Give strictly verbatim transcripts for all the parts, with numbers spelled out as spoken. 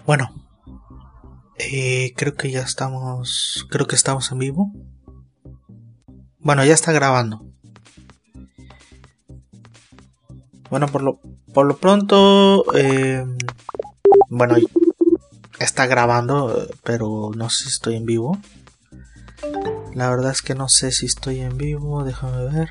Bueno, eh, creo que ya estamos, creo que estamos en vivo. Bueno, ya está grabando. Bueno, por lo, por lo pronto, eh, bueno, está grabando, pero no sé si estoy en vivo. La verdad es que no sé si estoy en vivo, déjame ver.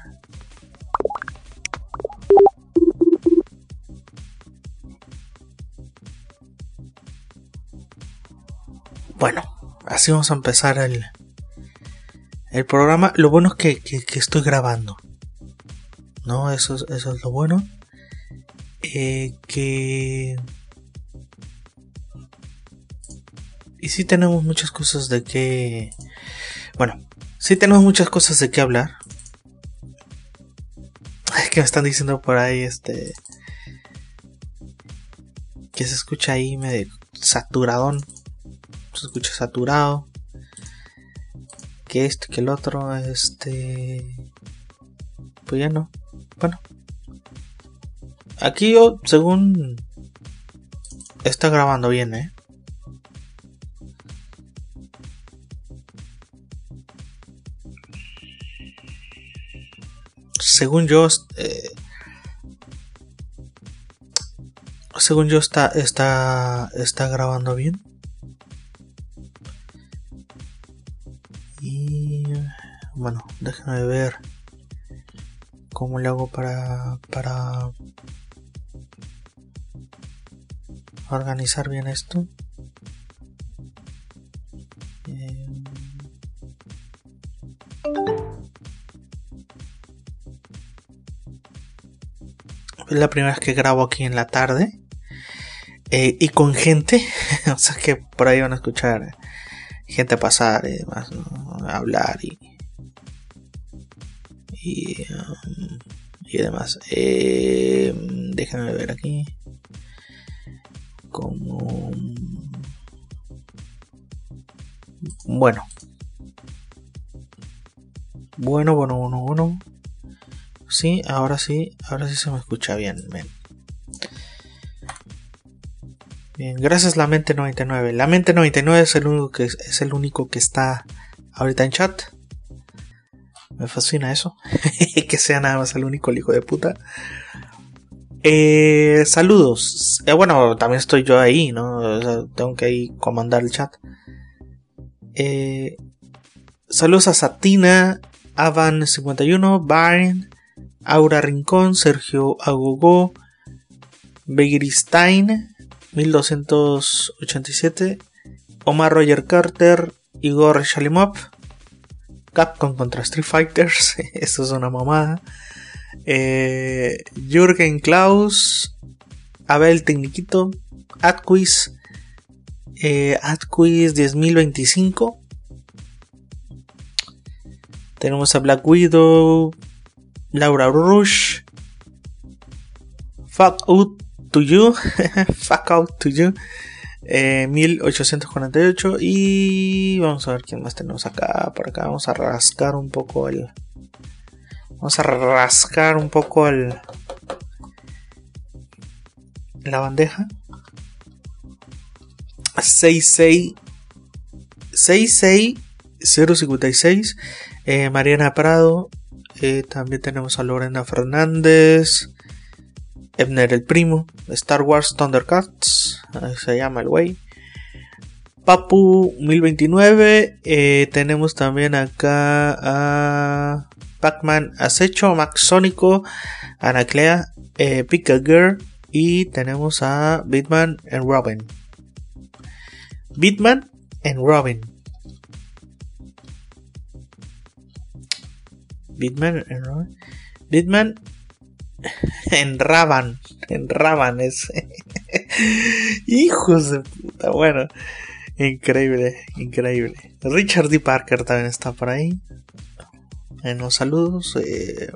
Bueno, así vamos a empezar el, el programa. Lo bueno es que, que, que estoy grabando, ¿no? Eso, eso es lo bueno. Eh, que... Y sí tenemos muchas cosas de que... Bueno, sí tenemos muchas cosas de qué hablar. Es que me están diciendo por ahí, este... que se escucha ahí medio saturadón. Se escucha saturado. Que esto, que el otro, este... Pues ya no. Bueno. Aquí yo, según... Está grabando bien, ¿eh? Según yo... Eh, según yo está, está, está grabando bien. Y... Bueno, déjame ver... ¿Cómo le hago para... para... organizar bien esto? Eh... Es la primera vez que grabo aquí en la tarde. Eh, y con gente. O sea que por ahí van a escuchar gente pasar y demás, ¿no? Hablar y... Y... Um, y demás. Eh, déjame ver aquí. Como... Bueno. Bueno, bueno, bueno, bueno. Sí, ahora sí, ahora sí se me escucha bien. Bien, bien, gracias La Mente noventa y nueve. La Mente noventa y nueve es el único que es el único que está ahorita en chat. Me fascina eso. Que sea nada más el único, el hijo de puta. Eh, saludos. Eh, bueno, también estoy yo ahí, ¿no? O sea, tengo que ahí comandar el chat. Eh, saludos a Satina, Avan cincuenta y uno, Barn, Aura Rincón, Sergio Agogó, Begiristain mil doscientos ochenta y siete, Omar Roger Carter, Igor Shalimov, Capcom contra Street Fighters, eso es una mamada. Eh, Jürgen Klaus, Abel Tecniquito, Adquiz, eh, Adquiz diez mil veinticinco. Tenemos a Black Widow, Laura Rush, Fuck Out to You, Fuck Out to You, eh, mil ochocientos cuarenta y ocho. Y vamos a ver quién más tenemos acá. Por acá vamos a rascar un poco el... Vamos a rascar un poco el... la bandeja. seis seis cero cincuenta y seis. Eh, Mariana Prado. Eh, también tenemos a Lorena Fernández. Ebner el Primo. Star Wars Thundercats. Ahí se llama el güey. Papu mil veintinueve. Eh, tenemos también acá a Pac-Man Acecho, Max Sónico, Anaclea, eh, Pika Girl. Y tenemos a Bitman and Robin. Bitman and Robin. Bitman and Robin. Bitman en Raban. En Raban es. Hijos de puta. Bueno. Increíble. Increíble. Richard D. Parker también está por ahí. En los saludos. Eh,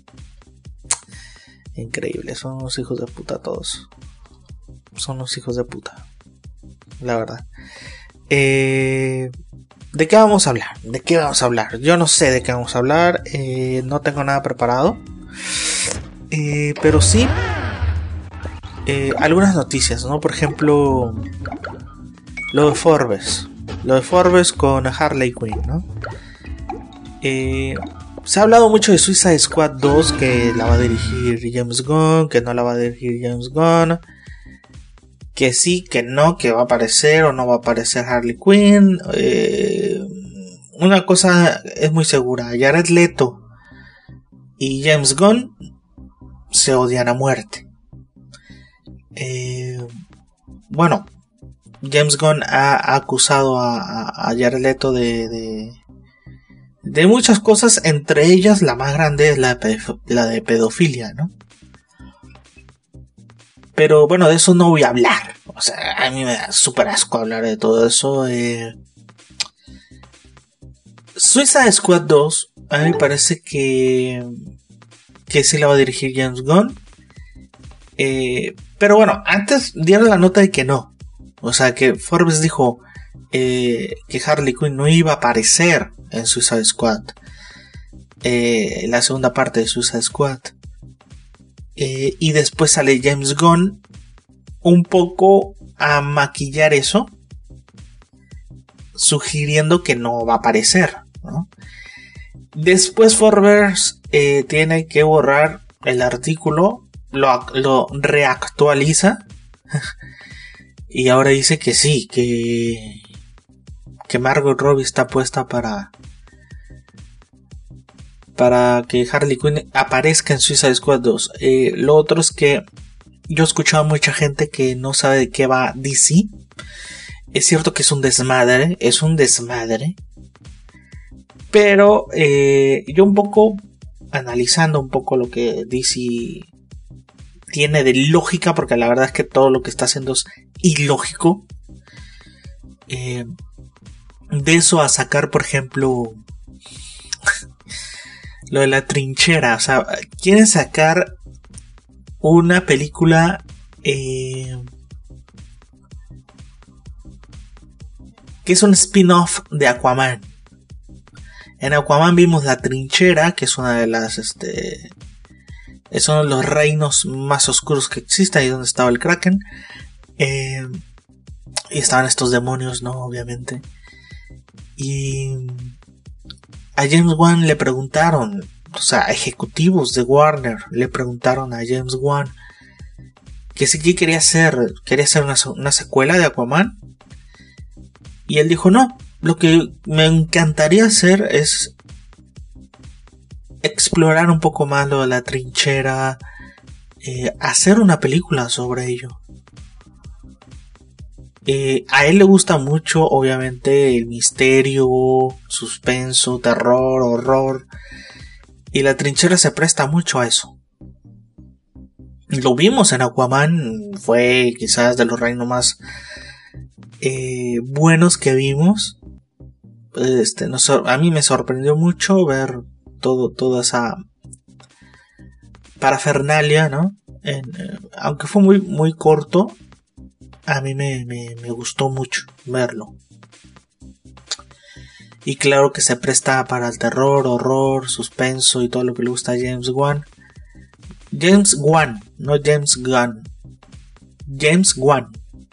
increíble. Son unos hijos de puta todos. Son unos hijos de puta. La verdad. Eh, ¿De qué vamos a hablar? ¿De qué vamos a hablar? Yo no sé de qué vamos a hablar. Eh, no tengo nada preparado. Eh, pero sí. Eh, algunas noticias, ¿no? Por ejemplo. lo de Forbes. Lo de Forbes con Harley Quinn, ¿no? Eh, se ha hablado mucho de Suicide Squad dos, que la va a dirigir James Gunn, que no la va a dirigir James Gunn, que sí, que no, que va a aparecer o no va a aparecer Harley Quinn. Eh, una cosa es muy segura, Jared Leto y James Gunn se odian a muerte. Eh, bueno, James Gunn ha, ha acusado a, a, a Jared Leto de, de, de muchas cosas, entre ellas la más grande es la de, la de pedofilia, ¿no? Pero bueno, de eso no voy a hablar. O sea, a mí me da súper asco hablar de todo eso. Eh... Suicide Squad dos, a mí me parece que que sí la va a dirigir James Gunn. Eh, pero bueno, antes dieron la nota de que no. O sea, que Forbes dijo eh, que Harley Quinn no iba a aparecer en Suicide Squad. Eh, la segunda parte de Suicide Squad. Eh, y después sale James Gunn un poco a maquillar eso, sugiriendo que no va a aparecer, ¿no? Después Forbes eh, tiene que borrar el artículo, lo, lo reactualiza y ahora dice que sí, que que Margot Robbie está puesta para para que Harley Quinn aparezca en Suicide Squad dos. Eh, lo otro es que yo he escuchado a mucha gente que no sabe de qué va D C. Es cierto que es un desmadre, es un desmadre. Pero eh, yo un poco analizando un poco lo que D C tiene de lógica, porque la verdad es que todo lo que está haciendo es ilógico. Eh, de eso a sacar, por ejemplo, lo de la trinchera. O sea, quieren sacar una película eh, que es un spin-off de Aquaman. En Aquaman vimos la trinchera, que es una de las este es uno de los reinos más oscuros que existe, ahí donde estaba el Kraken. Eh, y estaban estos demonios, ¿no? Obviamente. Y a James Wan le preguntaron, o sea, ejecutivos de Warner le preguntaron a James Wan que si quería hacer, quería hacer una, una secuela de Aquaman. Y él dijo, no, lo que me encantaría hacer es explorar un poco más lo de la trinchera, eh, hacer una película sobre ello. Eh, a él le gusta mucho, obviamente, el misterio, suspenso, terror, horror. Y la trinchera se presta mucho a eso. Lo vimos en Aquaman, fue quizás de los reinos más eh, buenos que vimos. Este, nos, a mí me sorprendió mucho ver todo, toda esa parafernalia, ¿no? En, eh, aunque fue muy, muy corto, a mí me, me, me gustó mucho verlo. Y claro que se presta para el terror, horror, suspenso y todo lo que le gusta a James Wan. James Wan, no James Gunn. James Wan.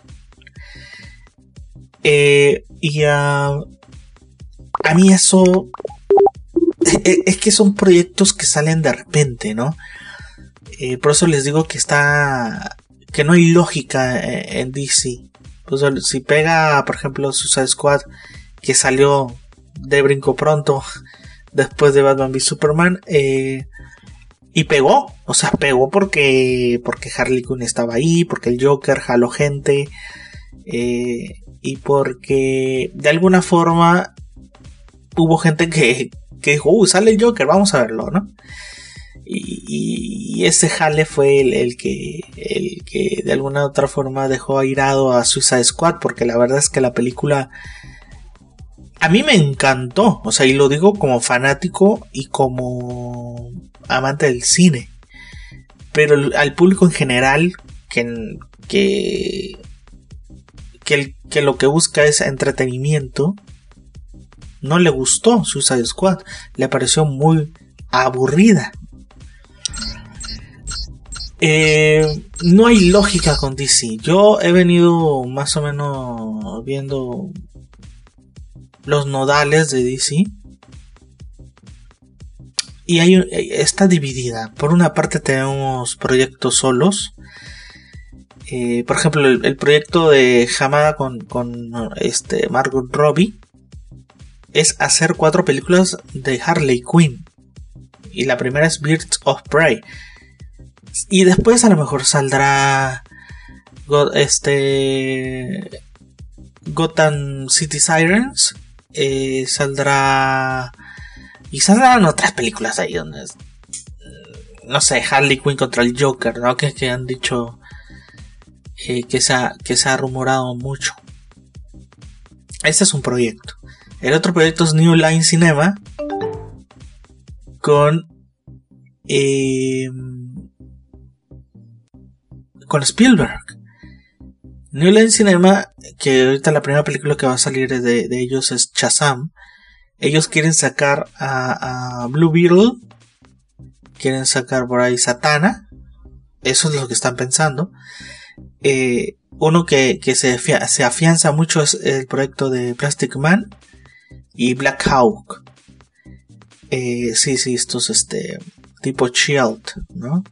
Eh, y uh, a mí eso es que son proyectos que salen de repente, ¿no? Eh, por eso les digo que está, que no hay lógica en D C. Pues si pega, por ejemplo, Suicide Squad, que salió de brinco pronto después de Batman v Superman, eh, y pegó, o sea, pegó porque porque Harley Quinn estaba ahí, porque el Joker jaló gente, eh, y porque de alguna forma hubo gente que, que dijo, uh, sale el Joker, vamos a verlo, ¿no? Y, y, y ese jale fue el, el que el que de alguna otra forma dejó airado a Suicide Squad, porque la verdad es que la película a mí me encantó, o sea, y lo digo como fanático y como amante del cine, pero al público en general que que que, el, que lo que busca es entretenimiento, no le gustó Suicide Squad, le pareció muy aburrida. Eh, no hay lógica con D C. Yo he venido más o menos viendo los nodales de D C. Y hay, está dividida. Por una parte tenemos proyectos solos. Eh, por ejemplo, el, el proyecto de Hamada con, con este Margot Robbie es hacer cuatro películas de Harley Quinn. Y la primera es Birds of Prey. Y después a lo mejor saldrá God, este Gotham City Sirens. Eh, saldrá... Y saldrán otras películas ahí donde... No sé, Harley Quinn contra el Joker, ¿no? Que, que han dicho... Eh, que, se ha, que se ha rumorado mucho. Este es un proyecto. El otro proyecto es New Line Cinema. Con... Eh, con Spielberg. New Line Cinema, que ahorita la primera película que va a salir de, de ellos es Shazam. Ellos quieren sacar a, a Blue Beetle, quieren sacar por ahí Satana. Eso es lo que están pensando. Eh, uno que, que se, afia- se afianza mucho es el proyecto de Plastic Man y Black Hawk. Eh, sí, sí, estos este tipo Shield, ¿no?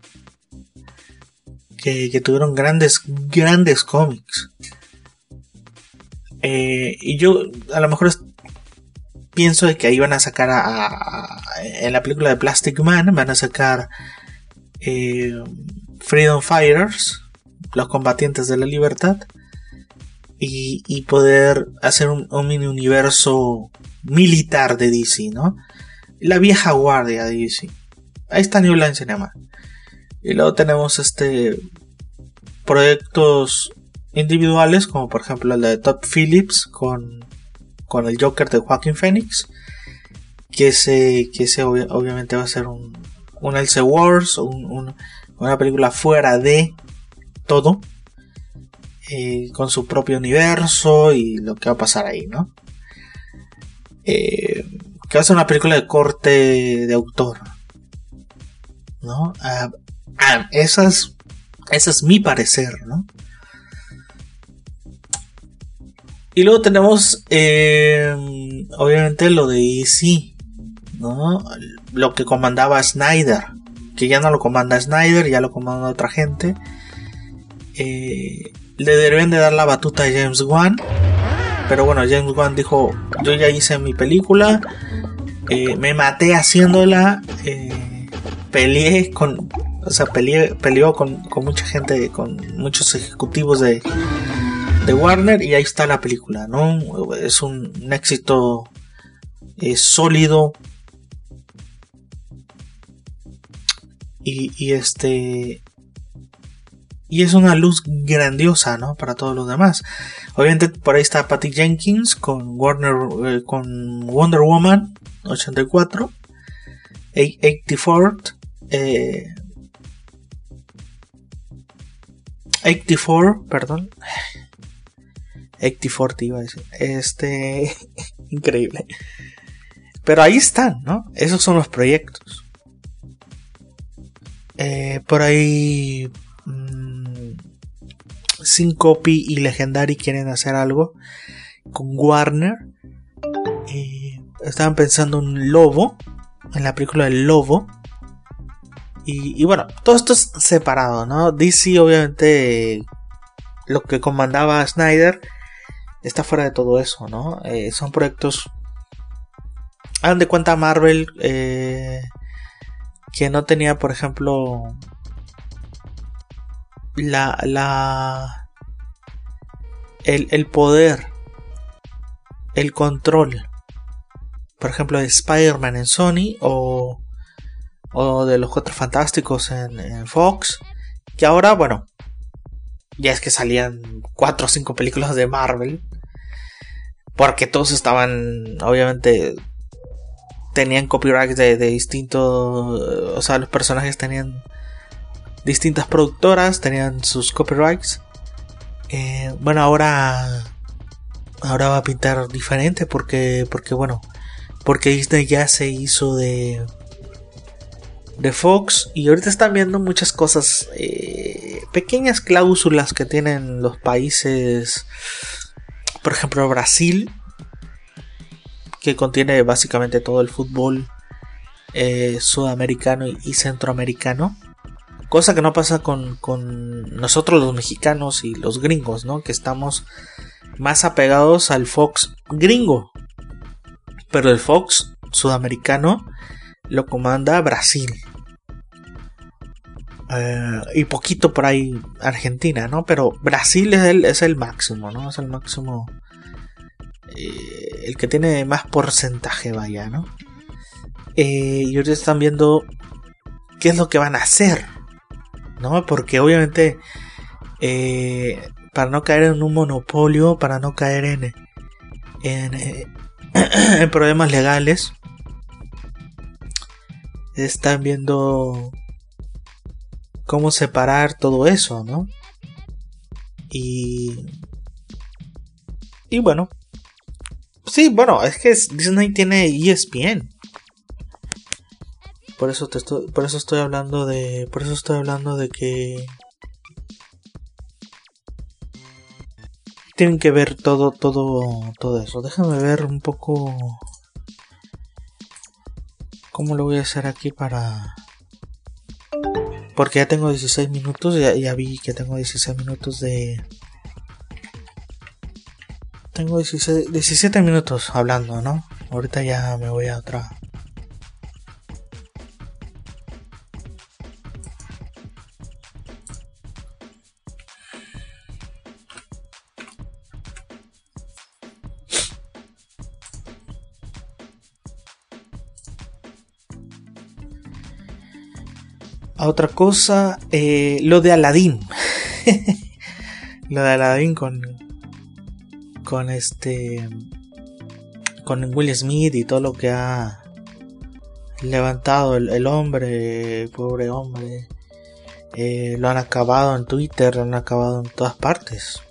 Que, que tuvieron grandes, grandes cómics. Eh, y yo a lo mejor es, pienso de que ahí van a sacar a, a, a, en la película de Plastic Man van a sacar eh, Freedom Fighters, los combatientes de la libertad, y, y poder hacer un, un mini universo militar de D C, ¿no? La vieja guardia de D C. Ahí está New Line Cinema. Y luego tenemos este proyectos individuales, como por ejemplo el de Todd Phillips con, con el Joker de Joaquin Phoenix, que ese, que ese obvi- obviamente va a ser un, un Elseworlds, un, un, una película fuera de todo, eh, con su propio universo y lo que va a pasar ahí, ¿no? Eh, que va a ser una película de corte de autor, ¿no? Ah, ah, esas, ese es mi parecer, ¿no? Y luego tenemos eh, obviamente lo de D C, ¿no? Lo que comandaba Snyder, que ya no lo comanda Snyder, ya lo comanda otra gente. Eh, le deben de dar la batuta a James Wan, pero bueno, James Wan dijo: yo ya hice mi película, eh, me maté haciéndola, eh, peleé con, o sea, peleé, peleó con, con mucha gente, con muchos ejecutivos de, de Warner, y ahí está la película, ¿no? Es un, un éxito eh, sólido, y, y este y es una luz grandiosa, ¿no? Para todos los demás. Obviamente por ahí está Patty Jenkins con Warner, eh, con Wonder Woman ochenta y cuatro, ochenta y cuatro, eh, ochenta y cuatro, perdón, ochenta y cuatro te iba a decir, este, increíble. Pero ahí están, ¿no? Esos son los proyectos. Eh, por ahí mmm, Syncope y Legendary quieren hacer algo con Warner. Eh, estaban pensando en un Lobo, en la película del Lobo. Y, y bueno, todo esto es separado, ¿no? D C obviamente, lo que comandaba Snyder está fuera de todo eso, ¿no? Eh, son proyectos... Hagan de cuenta Marvel, eh, que no tenía, por ejemplo, la, la, el, el poder, el control, por ejemplo, de Spider-Man en Sony, o, o de los Cuatro Fantásticos en, en Fox, que ahora, bueno, ya es que salían cuatro o cinco películas de Marvel, porque todos estaban, obviamente, tenían copyrights de, de distintos, o sea, los personajes tenían distintas productoras, tenían sus copyrights. Eh, bueno, ahora ahora va a pintar diferente porque porque bueno, porque Disney ya se hizo de de Fox, y ahorita están viendo muchas cosas, eh, pequeñas cláusulas que tienen los países, por ejemplo Brasil, que contiene básicamente todo el fútbol eh, sudamericano y, y centroamericano, cosa que no pasa con, con nosotros los mexicanos y los gringos, ¿no? Que estamos más apegados al Fox gringo, pero el Fox sudamericano lo comanda Brasil. Uh, y poquito por ahí Argentina, ¿no? Pero Brasil es el, es el máximo, ¿no? Es el máximo, eh, el que tiene más porcentaje, vaya, ¿no? Eh, y ahorita están viendo qué es lo que van a hacer, ¿no? Porque obviamente, eh, para no caer en un monopolio, para no caer en, en, eh, en problemas legales, están viendo cómo separar todo eso, ¿no? Y y bueno, sí, bueno, es que Disney tiene E S P N. Por eso te estoy, por eso estoy hablando de, por eso estoy hablando de que tienen que ver todo, todo, todo eso. Déjame ver un poco cómo lo voy a hacer aquí para, porque ya tengo dieciséis minutos, ya, ya vi que tengo dieciséis minutos de, tengo dieciséis, diecisiete minutos hablando, ¿no? Ahorita ya me voy a otra. A otra cosa, eh, lo de Aladdin. Lo de Aladdin con con este con Will Smith y todo lo que ha levantado el, el hombre, pobre hombre. Eh, lo han acabado en Twitter, lo han acabado en todas partes.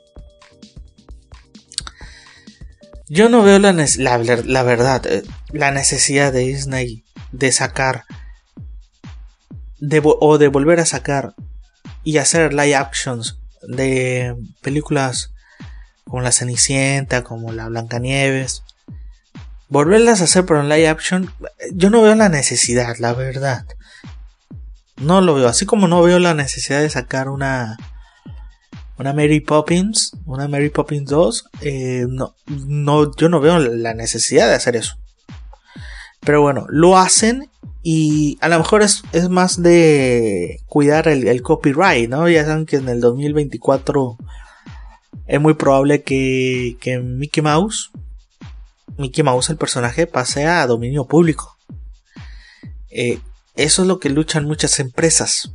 Yo no veo la, la, la verdad, la necesidad de Disney de sacar de, o de volver a sacar y hacer live actions de películas como La Cenicienta, como La Blancanieves, volverlas a hacer pero en live action. Yo no veo la necesidad, la verdad, no lo veo, así como no veo la necesidad de sacar una una Mary Poppins, una Mary Poppins dos, eh, no, no, yo no veo la necesidad de hacer eso. Pero bueno, lo hacen y a lo mejor es, es más de cuidar el, el copyright, ¿no? Ya saben que en el dos mil veinticuatro es muy probable que, que Mickey Mouse, Mickey Mouse el personaje, pase a dominio público. Eh, eso es lo que luchan muchas empresas.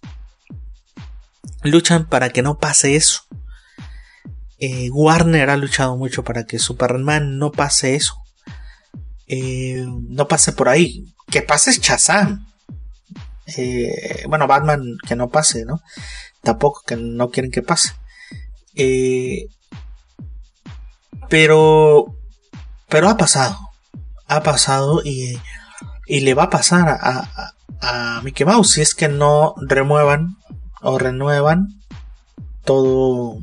Luchan para que no pase eso. Eh, Warner ha luchado mucho para que Superman no pase eso. Eh, no pase por ahí. Que pase es Shazam. Eh, bueno, Batman que no pase, ¿no? Tampoco, que no quieren que pase. Eh, pero, pero ha pasado. Ha pasado y, y le va a pasar a, a, a Mickey Mouse si es que no remuevan o renuevan todo,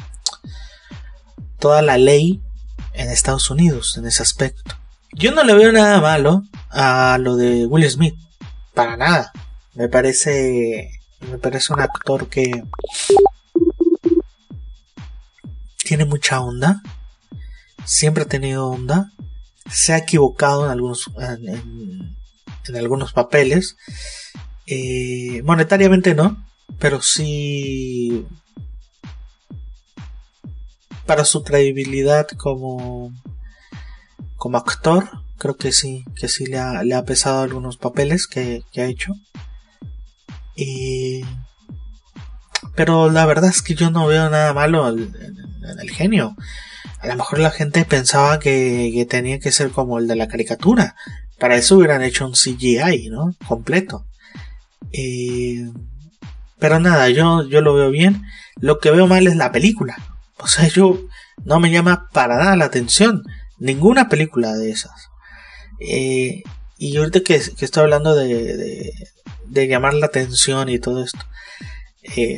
toda la ley en Estados Unidos en ese aspecto. Yo no le veo nada malo a lo de Will Smith, para nada. Me parece, me parece un actor que tiene mucha onda, siempre ha tenido onda, se ha equivocado en algunos, en, en, en algunos papeles, eh, monetariamente no, pero sí para su credibilidad como como actor, creo que sí, que sí le ha, le ha pesado algunos papeles que, que ha hecho. Y pero la verdad es que yo no veo nada malo en, en, en el genio. A lo mejor la gente pensaba que, que tenía que ser como el de la caricatura. Para eso hubieran hecho un C G I, ¿no? Completo. Eh, pero nada, yo, yo lo veo bien. Lo que veo mal es la película. O sea, yo no me llama para nada la atención ninguna película de esas. Eh, y ahorita que, que estoy hablando de, de, de llamar la atención y todo esto, eh,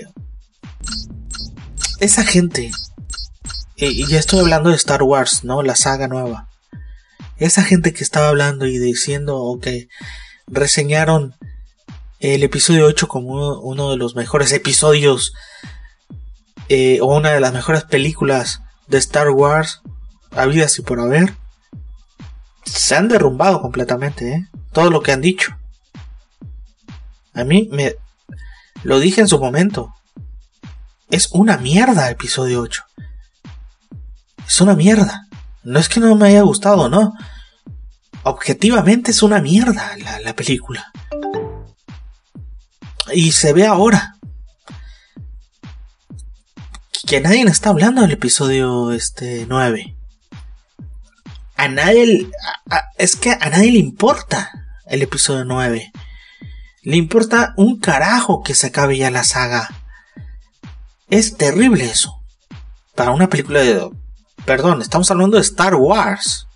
esa gente, eh, y ya estoy hablando de Star Wars, ¿no? La saga nueva. Esa gente que estaba hablando y diciendo, ok, reseñaron el episodio ocho como uno, uno de los mejores episodios, eh, o una de las mejores películas de Star Wars habidas y por haber, se han derrumbado completamente, ¿eh? Todo lo que han dicho. A mí me lo dije en su momento. Es una mierda episodio ocho. Es una mierda. No es que no me haya gustado, no. Objetivamente es una mierda la, la película. Y se ve ahora que nadie está hablando del episodio este nueve. A nadie, a, a, es que a nadie le importa el episodio nueve. Le importa un carajo que se acabe ya la saga. Es terrible eso. Para una película de... Perdón, estamos hablando de Star Wars.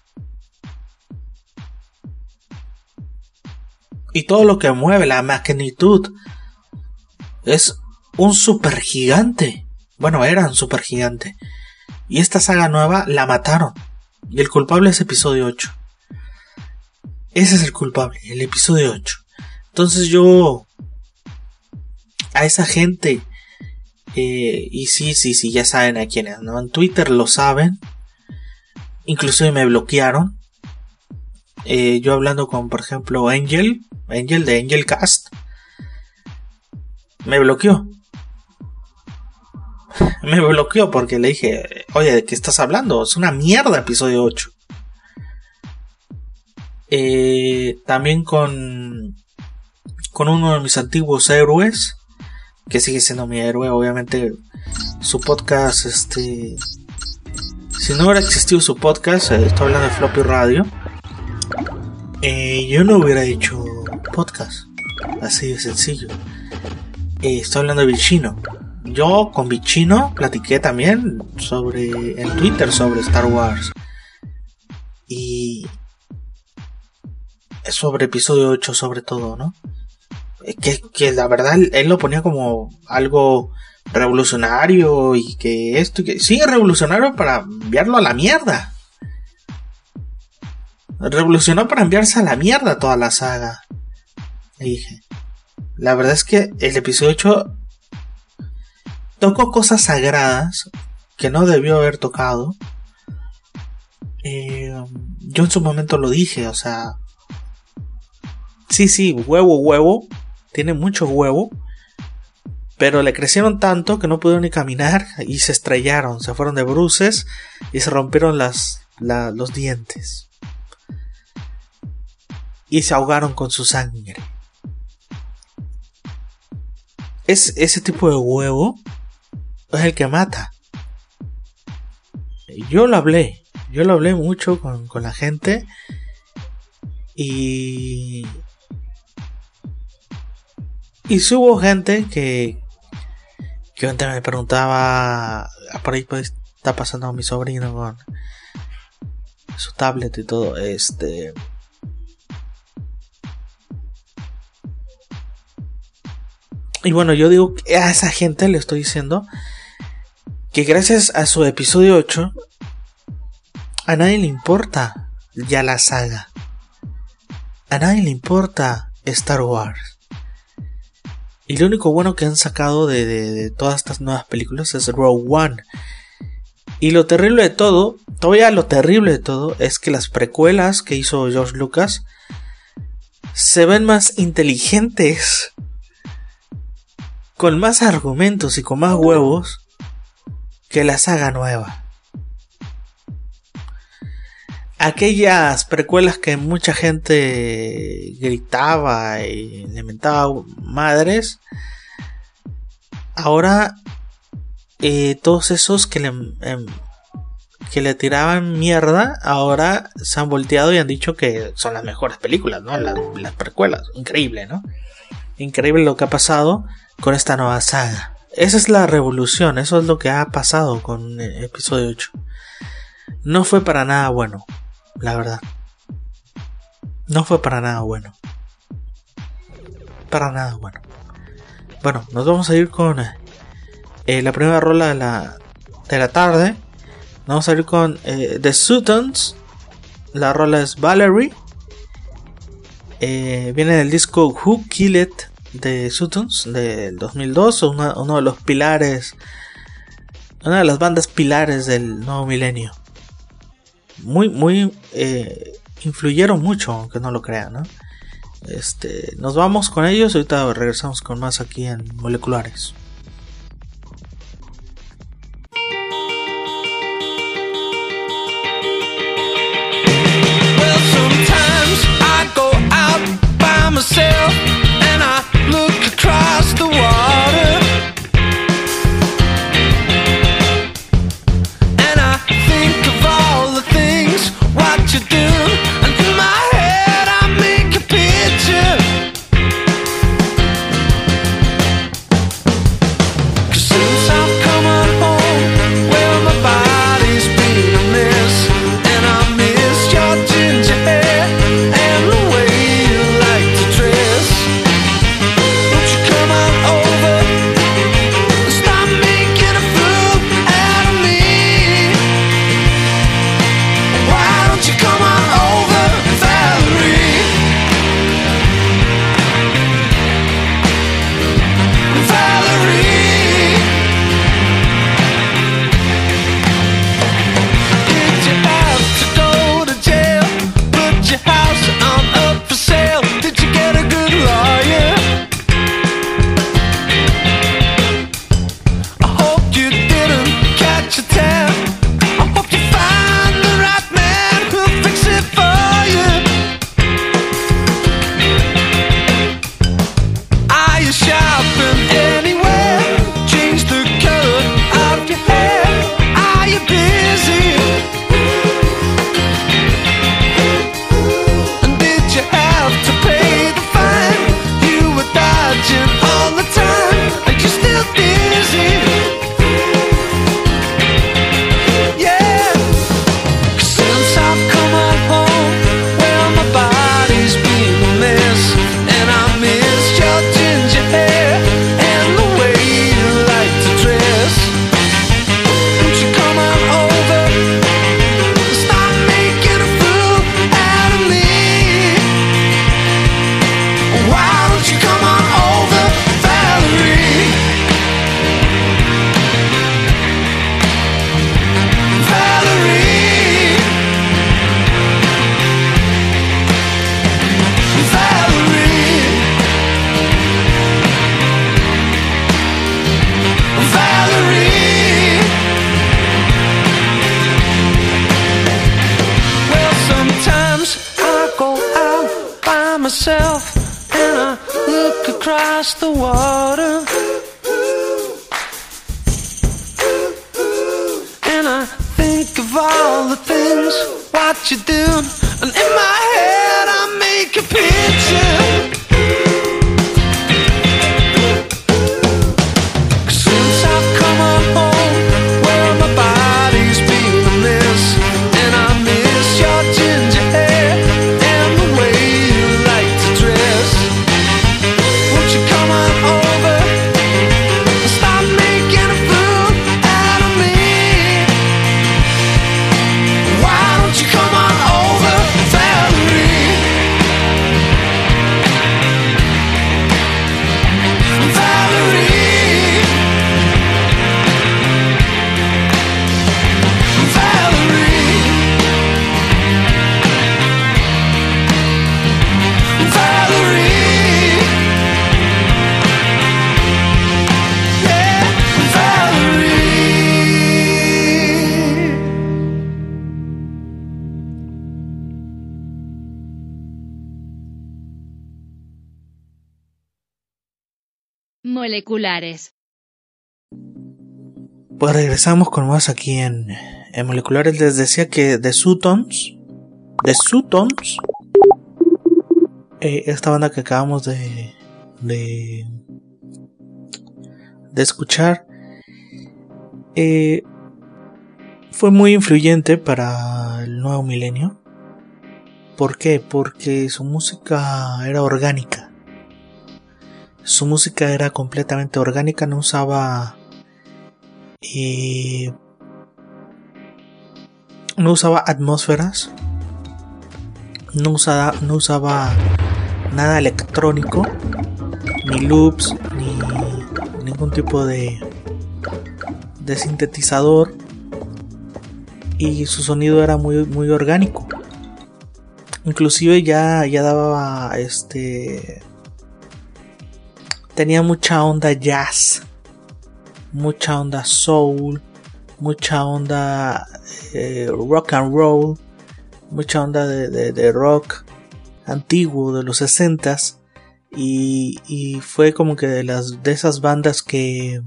Y todo lo que mueve, la magnitud. Es un super gigante. Bueno, era un super gigante. Y esta saga nueva la mataron. Y el culpable es episodio ocho. Ese es el culpable, el episodio ocho. Entonces yo... A esa gente... Eh, y sí, sí, sí, ya saben a quiénes, ¿no? En Twitter lo saben. Inclusive me bloquearon. Eh, yo hablando con, por ejemplo, Angel. Angel de Angel Cast. Me bloqueó. Me bloqueó porque le dije, oye, ¿de qué estás hablando? Es una mierda episodio ocho. Eh, también con con uno de mis antiguos héroes, que sigue siendo mi héroe, obviamente. Su podcast, este, si no hubiera existido su podcast, eh, estoy hablando de Floppy Radio, eh, yo no hubiera hecho podcast, así de sencillo. Eh, estoy hablando de Vicino. Yo con Vicino platiqué también sobre en Twitter sobre Star Wars y sobre episodio ocho sobre todo, ¿no? Que, que la verdad él lo ponía como algo revolucionario y que esto y que sí, es revolucionario para enviarlo a la mierda. Revolucionó para enviarse a la mierda toda la saga. Le dije, la verdad es que el episodio ocho tocó cosas sagradas que no debió haber tocado. Eh, yo en su momento lo dije, o sea, sí, sí, huevo, huevo, tiene mucho huevo, pero le crecieron tanto que no pudieron ni caminar y se estrellaron, se fueron de bruces y se rompieron las, la, los dientes y se ahogaron con su sangre. Es ese tipo de huevo es el que mata. Yo lo hablé, yo lo hablé mucho con, con la gente y y sí hubo gente que que antes me preguntaba, por ahí pues, está pasando a mi sobrino con su tablet y todo, este, y bueno, yo digo que a esa gente le estoy diciendo que gracias a su episodio ocho a nadie le importa ya la saga, a nadie le importa Star Wars, y lo único bueno que han sacado de, de, de todas estas nuevas películas es Rogue One. Y lo terrible de todo, todavía lo terrible de todo, es que las precuelas que hizo George Lucas se ven más inteligentes, con más argumentos y con más huevos que la saga nueva. Aquellas precuelas que mucha gente gritaba y le mentaba madres, ahora eh, todos esos que le eh, que le tiraban mierda, ahora se han volteado y han dicho que son las mejores películas, ¿no? Las, las precuelas, increíble, ¿no? Increíble lo que ha pasado con esta nueva saga. Esa es la revolución, eso es lo que ha pasado con el episodio ocho. No fue para nada bueno, la verdad. no fue para nada bueno. Para nada bueno. Bueno, nos vamos a ir con eh, la primera rola de la, de la tarde. Vamos a ir con eh, The Sutons. La rola es Valerie. Eh, viene del disco Who Killed It de Sutons del dos mil dos. Una, uno de los pilares, una de las bandas pilares del nuevo milenio. Muy, muy eh, influyeron mucho, aunque no lo crean, ¿no? Este, nos vamos con ellos. Ahorita regresamos con más aquí en Moleculares. Well, sometimes I go out by myself and I look across the water and I think of all the things what you do, and in my head I make a picture. 'Cause since I've come on home, well, my body's been a mess, and I miss your ginger hair and the way you like to dress. Won't you come on over and stop making a fool out of me? Why don't you come on over, Valerie? Valerie, did you have to go to jail? Put your house on up for sale? Did you get a good lawyer? I hope you didn't catch a tab. I hope you find the right man who'll fix it for you. Are you shopping anywhere? Change the color of your hair. Are you busy? And did you have to pay the fine? You were dodging all the time. Are you still dizzy? Yeah. 'Cause since I've come on home, well, my body's been a mess, and I miss your ginger hair and the way you like to dress. Won't you come on over and stop making a fool out of me? Why don't you come on over, Valerie? Valerie, Valerie, Valerie. Well, sometimes I go out by myself and I look across the water and I think of all the things what you do, and in my head I make a picture. 'Cause since I've come on home, well, my body's been a mess, and I miss your ginger hair and the way you like to dress. Won't you come on over and stop making a fool out of me? Why don't you come on over, Valerie? Valerie, Valerie, Valerie, yeah, Valerie. Moleculares. Pues regresamos con más aquí en, en Moleculares. Les decía que The Sutons, The Sutons, eh, esta banda que acabamos de, de, de escuchar, eh, fue muy influyente para el nuevo milenio. ¿Por qué? Porque su música era orgánica. Su música era completamente orgánica, no usaba eh, no usaba atmósferas, no usaba, no usaba nada electrónico, ni loops, ni ningún tipo de, de sintetizador, y su sonido era muy, muy orgánico. Inclusive ya, ya daba este tenía mucha onda jazz, mucha onda soul, mucha onda eh, rock and roll, mucha onda de, de, de rock antiguo de los sesentas, y, y fue como que de las de esas bandas que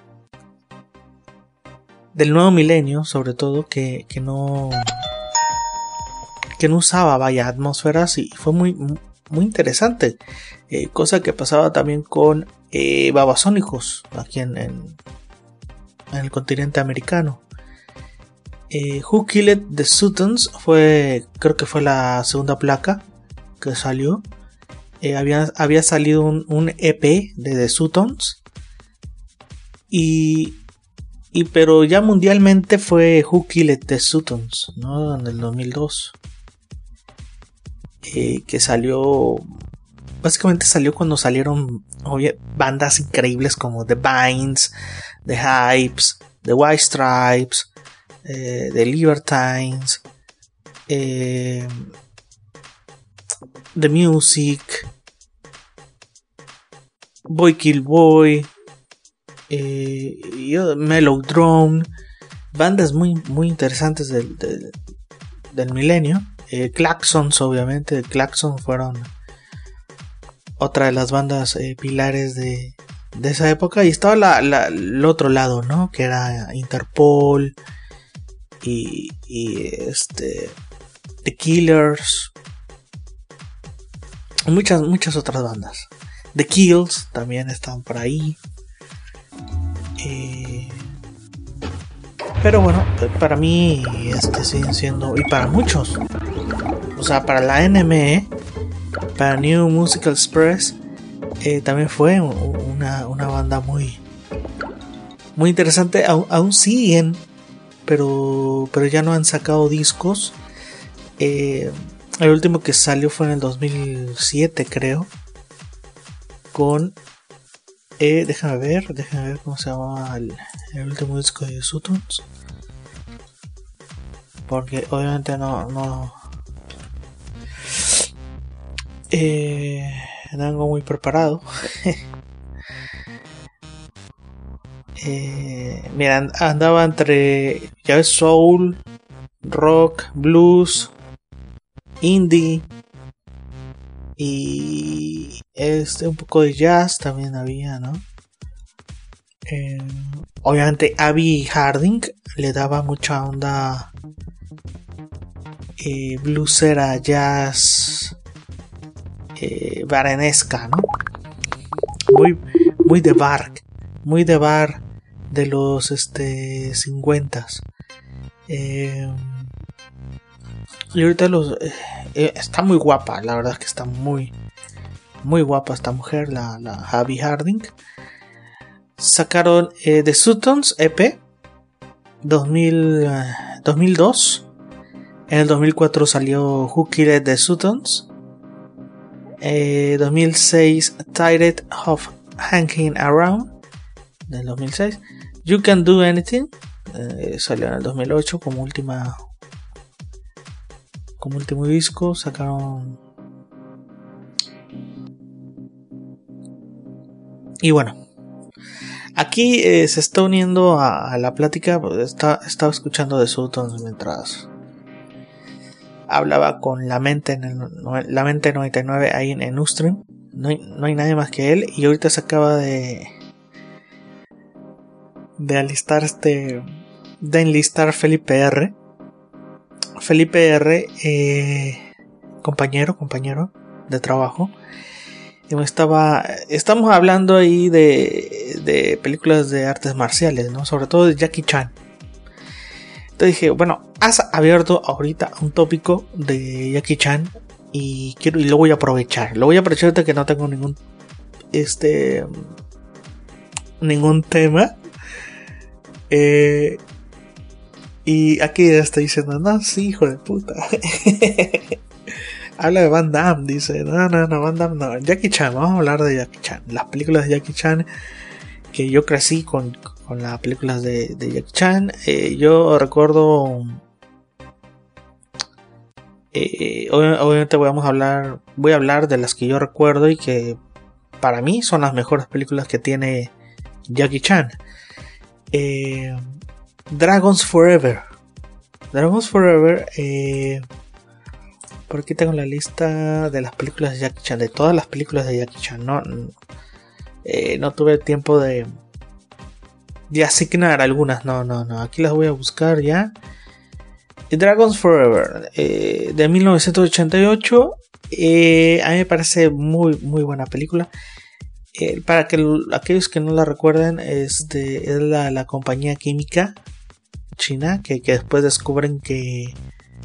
del nuevo milenio, sobre todo, que, que no que no usaba vaya atmósferas, y fue muy muy interesante, eh, cosa que pasaba también con eh, Babasónicos aquí en, en, en el continente americano. eh, Who Killed the Sutons fue, creo que fue la segunda placa que salió. eh, había, había salido un, un E P de The Sutons, y, y pero ya mundialmente fue Who Killed the Sutons, ¿no? En el dos mil dos. Eh, que salió, básicamente salió cuando salieron obvio, bandas increíbles como The Vines, The Hypes, The White Stripes, eh, The Libertines, eh, The Music, Boy Kill Boy, eh, Mellowdrome, bandas muy, muy interesantes del, del, del milenio. Eh, Klaxons, obviamente, Klaxons fueron otra de las bandas eh, pilares de, de esa época, y estaba la, la, el otro lado, ¿no? Que era Interpol y, y este The Killers, muchas muchas otras bandas. The Kills también estaban por ahí. Eh, pero bueno, para mí este siguen siendo, y para muchos, o sea, para la N M E, para New Musical Express, eh, también fue una, una banda muy muy interesante. Aún, aún siguen, pero pero ya no han sacado discos. Eh, el último que salió fue en el dos mil siete, creo, con eh, déjame ver, déjame ver cómo se llama el, el último disco de Sutons, porque obviamente no no eh, no vengo muy preparado. eh, mira, andaba entre, ya ves, soul, rock, blues, indie y este un poco de jazz también había, ¿no? Eh, obviamente Abby Harding le daba mucha onda eh, bluesera, jazz, eh, barenesca, ¿no? Muy, muy de bar, muy de bar de los este cincuentas. Eh, y ahorita los eh, eh, está muy guapa, la verdad es que está muy muy guapa esta mujer, la, la Abby Harding. Sacaron eh, The Sutons E P dos mil, eh, dos mil dos. En el dos mil cuatro salió Who Killed the Sutons. eh, dos mil seis Tired of Hanging Around, del dos mil seis. You Can Do Anything, eh, salió en el dos mil ocho como última como último disco. Sacaron, y bueno, aquí eh, se está uniendo a, a la plática. Está, estaba escuchando The Sutons mientras hablaba con la mente en el, la mente noventa y nueve ahí en, en Ustream. No hay, no hay nadie más que él, y ahorita se acaba de de alistar este de enlistar Felipe R. Felipe R, eh, compañero, compañero de trabajo. Y me estaba, estamos hablando ahí de, de películas de artes marciales, ¿no? Sobre todo de Jackie Chan. Te dije, bueno, has abierto ahorita un tópico de Jackie Chan y quiero y lo voy a aprovechar. Lo voy a aprovechar de que no tengo ningún este ningún tema. Eh, y aquí ya está diciendo, no, sí, hijo de puta. Habla de Van Damme, dice, no, no, no, Van Damme no. Jackie Chan, vamos a hablar de Jackie Chan. Las películas de Jackie Chan, que yo crecí con, con las películas de, de Jackie Chan. Eh, yo recuerdo... Eh, obviamente vamos a hablar, voy a hablar de las que yo recuerdo y que para mí son las mejores películas que tiene Jackie Chan. Eh, Dragons Forever. Dragons Forever. Eh, por aquí tengo la lista de las películas de Jackie Chan, de todas las películas de Jackie Chan. No, eh, no tuve tiempo de, de asignar algunas. No, no, no. Aquí las voy a buscar ya. Dragons Forever, eh, de mil novecientos ochenta y ocho. Eh, a mí me parece muy, muy buena película. Eh, para que aquellos que no la recuerden, este, es la, la compañía química china que, que después descubren que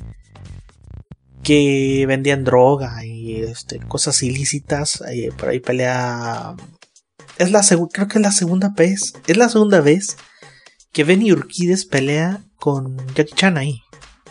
que vendían droga y este, cosas ilícitas. Eh, por ahí pelea. Es la seg- creo que es la segunda vez. Es la segunda vez que Benny Urquidez pelea con Jackie Chan ahí.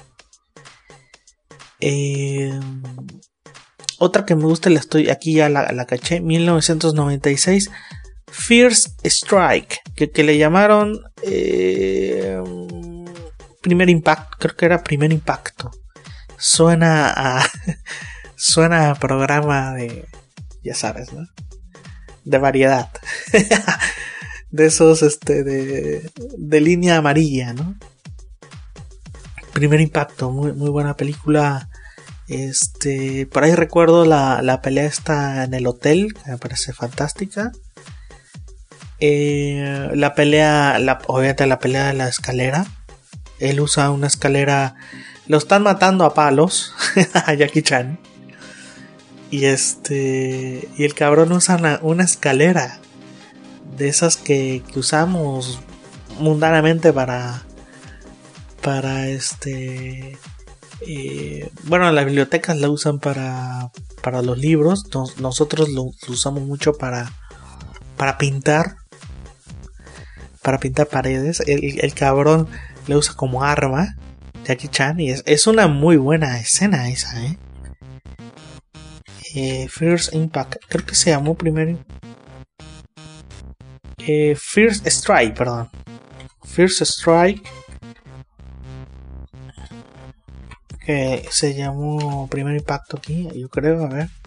Eh, otra que me gusta, la estoy aquí ya la, la caché, mil novecientos noventa y seis, First Strike, que, que le llamaron eh, Primer Impacto, creo que era Primer Impacto. Suena a suena a programa de, ya sabes, ¿no? De variedad. De esos este de, de línea amarilla, ¿no? Primer Impacto, muy, muy buena película. Este, por ahí recuerdo la, la pelea esta en el hotel, que me parece fantástica. Eh, la pelea, la, obviamente la pelea de la escalera. Él usa una escalera, lo están matando a palos a Jackie Chan. Y este, y el cabrón usa una, una escalera de esas que, que usamos mundanamente para para este eh, bueno, las bibliotecas la usan para para los libros. Nos, nosotros lo, lo usamos mucho para para pintar para pintar paredes. El, el cabrón le usa como arma Jackie Chan y es, es una muy buena escena esa, eh, eh First Impact, creo que se llamó primero eh, First Strike, perdón, First Strike, que se llamó Primer Impacto aquí, yo creo, a ver.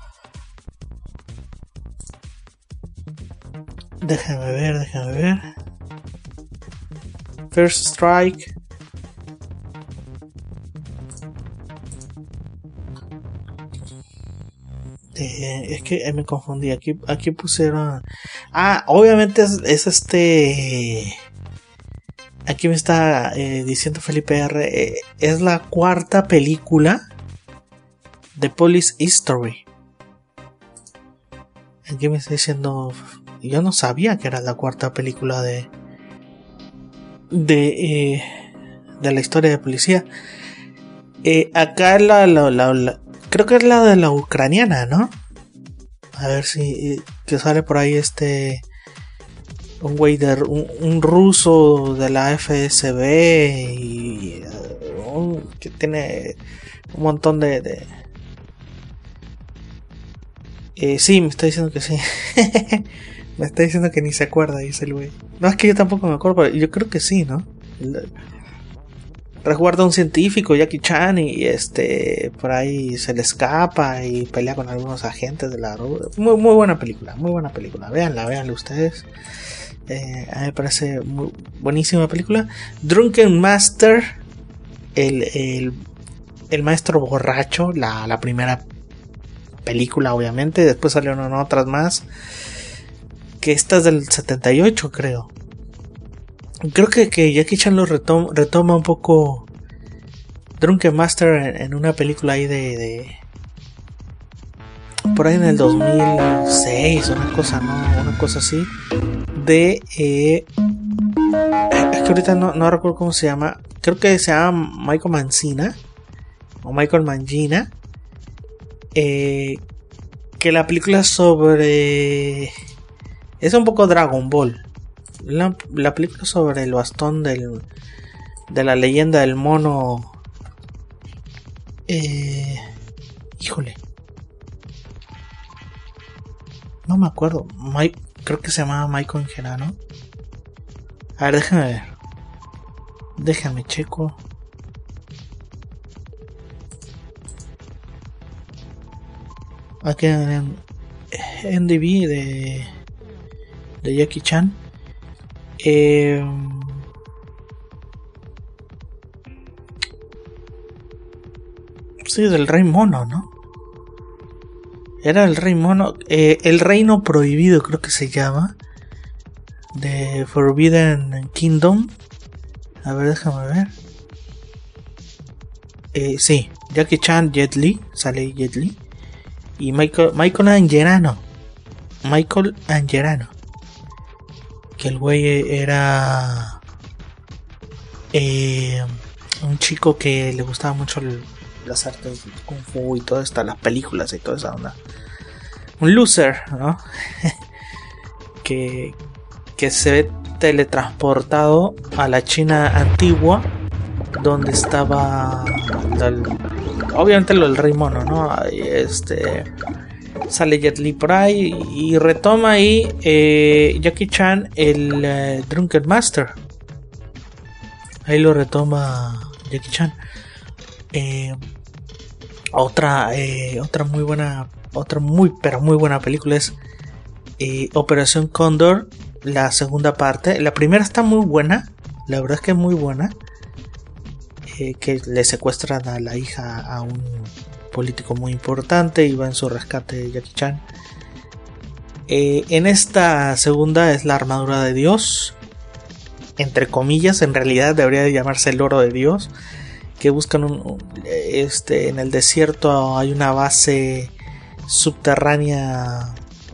Déjame ver, déjame ver. First Strike. Eh, es que me confundí. Aquí, aquí pusieron. Ah, obviamente es, es este. Aquí me está eh, diciendo Felipe R. Eh, es la cuarta película de Police Story. Aquí me está diciendo. Yo no sabía que era la cuarta película de. De. Eh, de la historia de policía. Eh, acá la, la, la, la. Creo que es la de la ucraniana, ¿no? A ver si. Eh, que sale por ahí este. Un güey de un, un ruso de la F S B y uh, un, que tiene un montón de, de... Eh, sí, me está diciendo que sí. Me está diciendo que ni se acuerda, dice el güey. No, es que yo tampoco me acuerdo, pero yo creo que sí, ¿no? Resguarda a un científico, Jackie Chan, y este por ahí se le escapa y pelea con algunos agentes de la... Muy, muy buena película, muy buena película. Véanla, véanla ustedes. Eh, a mí me parece muy buenísima película. Drunken Master, el, el, el maestro borracho, la, la primera película, obviamente. Después salieron otras más, que esta es del setenta y ocho, creo. Creo que, que Jackie Chan lo retoma, retoma un poco Drunken Master en, en una película ahí de, de por ahí en el dos mil seis, una cosa, ¿no? Una cosa así. De eh, es que ahorita no, no recuerdo cómo se llama, creo que se llama Michael Mancina o Michael Mangina, eh, que la película es sobre, es un poco Dragon Ball. La, la película sobre el bastón del, de la leyenda del mono. Eh, híjole, no me acuerdo. Mike, creo que se llamaba Michael Ingerano. A ver, déjame ver. Déjame checo. Aquí en N D B de, de Jackie Chan. Eh, sí, del Rey Mono, ¿no? Era el Rey Mono. Eh, el Reino Prohibido, creo que se llama. De Forbidden Kingdom. A ver, déjame ver. Eh, sí, Jackie Chan, Jet Li. Sale Jet Li. Y Michael, Michael Angelano. Michael Angelano. Que el güey era eh, un chico que le gustaba mucho el, las artes de Kung Fu y todas estas, las películas y toda esa onda. Un loser, ¿no? que, que se ve teletransportado a la China antigua, donde estaba el, obviamente lo del Rey Mono, ¿no? Este sale Jet Li por ahí y retoma ahí eh, Jackie Chan el eh, Drunken Master. Ahí lo retoma Jackie Chan. Eh, otra eh, otra muy buena, otra muy pero muy buena película es eh, Operación Cóndor, la segunda parte. La primera está muy buena, la verdad es que es muy buena. Eh, que le secuestran a la hija a un político muy importante y va en su rescate de Jackie Chan. Eh, en esta segunda es la armadura de Dios, entre comillas, en realidad debería de llamarse el oro de Dios, que buscan un, un, este, en el desierto hay una base subterránea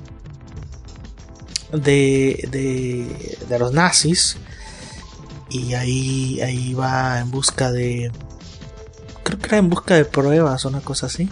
de, de, de los nazis, y ahí, ahí va en busca de, creo que era en busca de pruebas o una cosa así.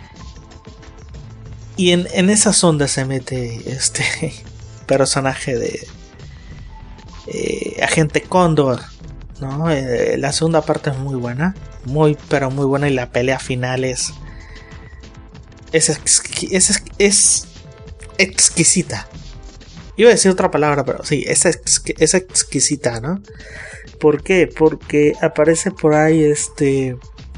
Y en, en esas ondas se mete este personaje de eh, Agente Cóndor, ¿no? Eh, la segunda parte es muy buena, muy pero muy buena, y la pelea final es es, es, es exquisita. Iba a decir otra palabra, pero sí, es, ex, es exquisita, ¿no? ¿Por qué? Porque aparece por ahí este...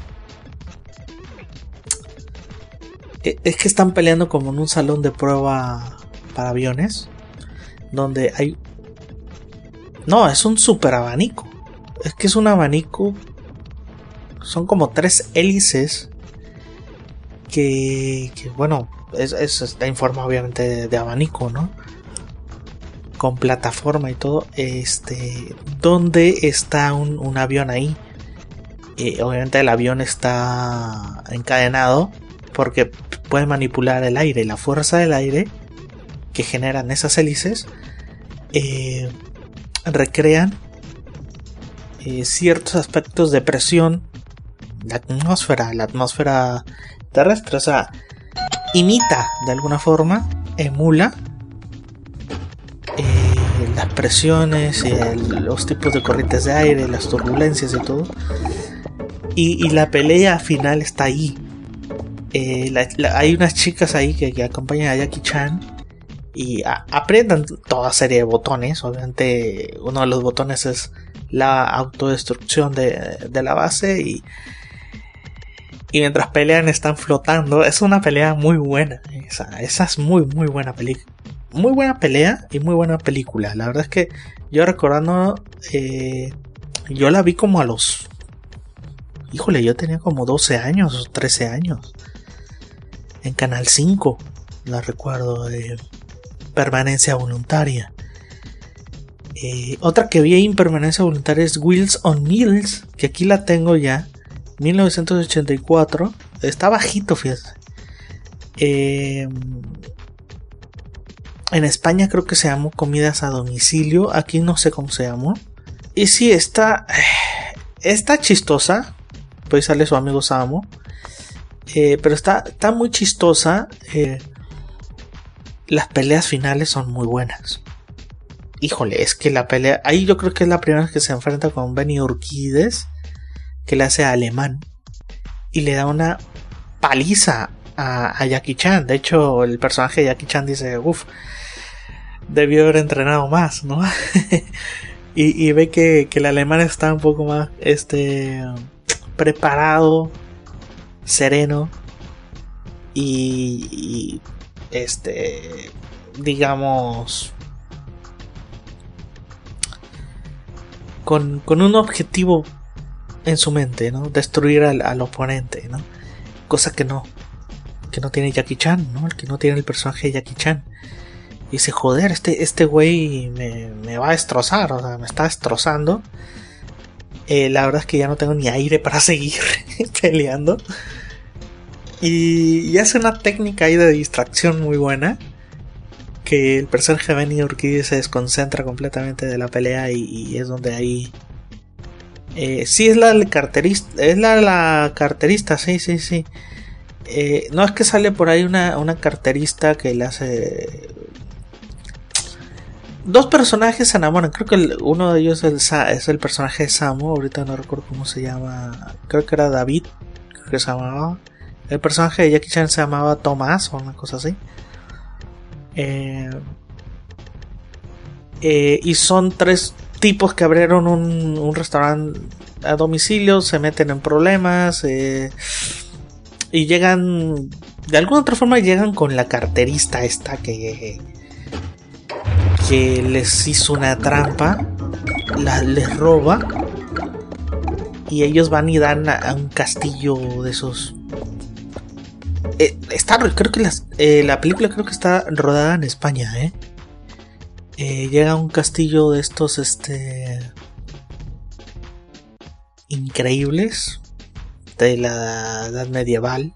Es que están peleando como en un salón de prueba para aviones, donde hay... No, es un super abanico. Es que es un abanico... Son como tres hélices que... que bueno, es, es, está en forma obviamente de, de abanico, ¿no? Con plataforma y todo, este, donde está un, un avión ahí. Eh, obviamente el avión está encadenado porque puede manipular el aire, la fuerza del aire que generan esas hélices eh, recrean eh, ciertos aspectos de presión, la atmósfera, la atmósfera terrestre, o sea, imita de alguna forma, emula Eh, las presiones y el, los tipos de corrientes de aire, las turbulencias y todo, y, y la pelea final está ahí. Eh, la, la, hay unas chicas ahí que, que acompañan a Jackie Chan y a, aprietan toda serie de botones. Obviamente uno de los botones es la autodestrucción de, de la base, y, y mientras pelean están flotando. Es una pelea muy buena, esa, esa es muy muy buena película. Muy buena pelea y muy buena película. La verdad es que yo recordando, eh, yo la vi como a los... Híjole, yo tenía como doce años o trece años. En Canal cinco, la recuerdo, de Permanencia Voluntaria. Eh, otra que vi en Permanencia Voluntaria es Wheels on Meals, que aquí la tengo ya, mil novecientos ochenta y cuatro. Está bajito, fíjate. Eh... En España creo que se llamó Comidas a Domicilio. Aquí no sé cómo se llamó. Y sí, está... está chistosa, pues sale su amigo Samu, eh, pero está, está muy chistosa. Eh, las peleas finales son muy buenas. Híjole, es que la pelea, ahí yo creo que es la primera vez que se enfrenta con Benny Urquídez, que le hace alemán y le da una paliza a, a Jackie Chan. De hecho, el personaje de Jackie Chan dice, uff, debió haber entrenado más, ¿no? y, y ve que, que el alemán está un poco más este preparado, sereno y, y este digamos con, con un objetivo en su mente, ¿no? Destruir al, al oponente, ¿no? Cosa que no que no tiene Jackie Chan, ¿no? El que no tiene el personaje de Jackie Chan. Y dice, joder, este, este güey me, me va a destrozar, o sea, me está destrozando. Eh, la verdad es que ya no tengo ni aire para seguir peleando. Y, y hace una técnica ahí de distracción muy buena, que el personaje de Benny Urquídez se desconcentra completamente de la pelea y, y es donde ahí eh, sí es la carterista, es la, la carterista, sí, sí, sí. Eh, no es que sale por ahí una, una carterista que le hace. Dos personajes se enamoran. Creo que el, uno de ellos es el, es el personaje de Samu. Ahorita no recuerdo cómo se llama. Creo que era David. Creo que se llamaba. El personaje de Jackie Chan se llamaba Tomás o una cosa así. Eh, eh, y son tres tipos que abrieron un, un restaurante a domicilio. Se meten en problemas. Eh, y llegan. De alguna otra forma llegan con la carterista esta que. que les hizo una trampa, la, les roba y ellos van y dan a, a un castillo de esos. Eh, está, creo que las, eh, la película creo que está rodada en España, ¿eh? Eh, llega a un castillo de estos, este, increíbles de la edad medieval.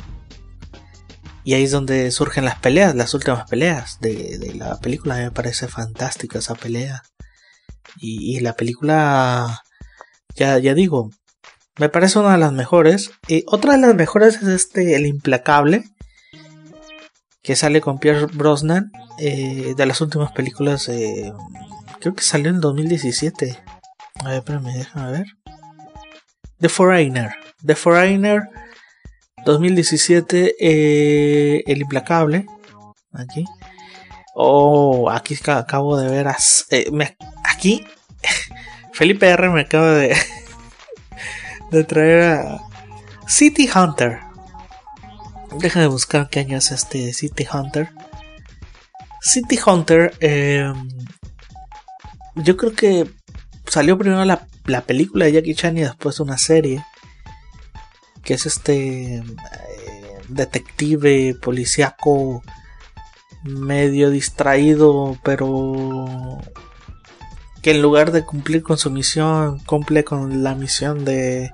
Y ahí es donde surgen las peleas, las últimas peleas de, de la película. Me parece fantástica esa pelea. Y, y la película, ya, ya digo, me parece una de las mejores. Y otra de las mejores es este, El Implacable, que sale con Pierce Brosnan, eh, de las últimas películas. Eh, creo que salió en dos mil diecisiete. A ver, espérame, déjame ver. The Foreigner. The Foreigner. dos mil diecisiete, eh, El Implacable. Aquí. Oh, aquí acabo de ver. A, eh, me, aquí, Felipe R. me acaba de, de traer a City Hunter. Déjame buscar qué año es este City Hunter. City Hunter, eh, yo creo que salió primero la, la película de Jackie Chan y después una serie. Que es este eh, detective policíaco medio distraído, pero que en lugar de cumplir con su misión, cumple con la misión de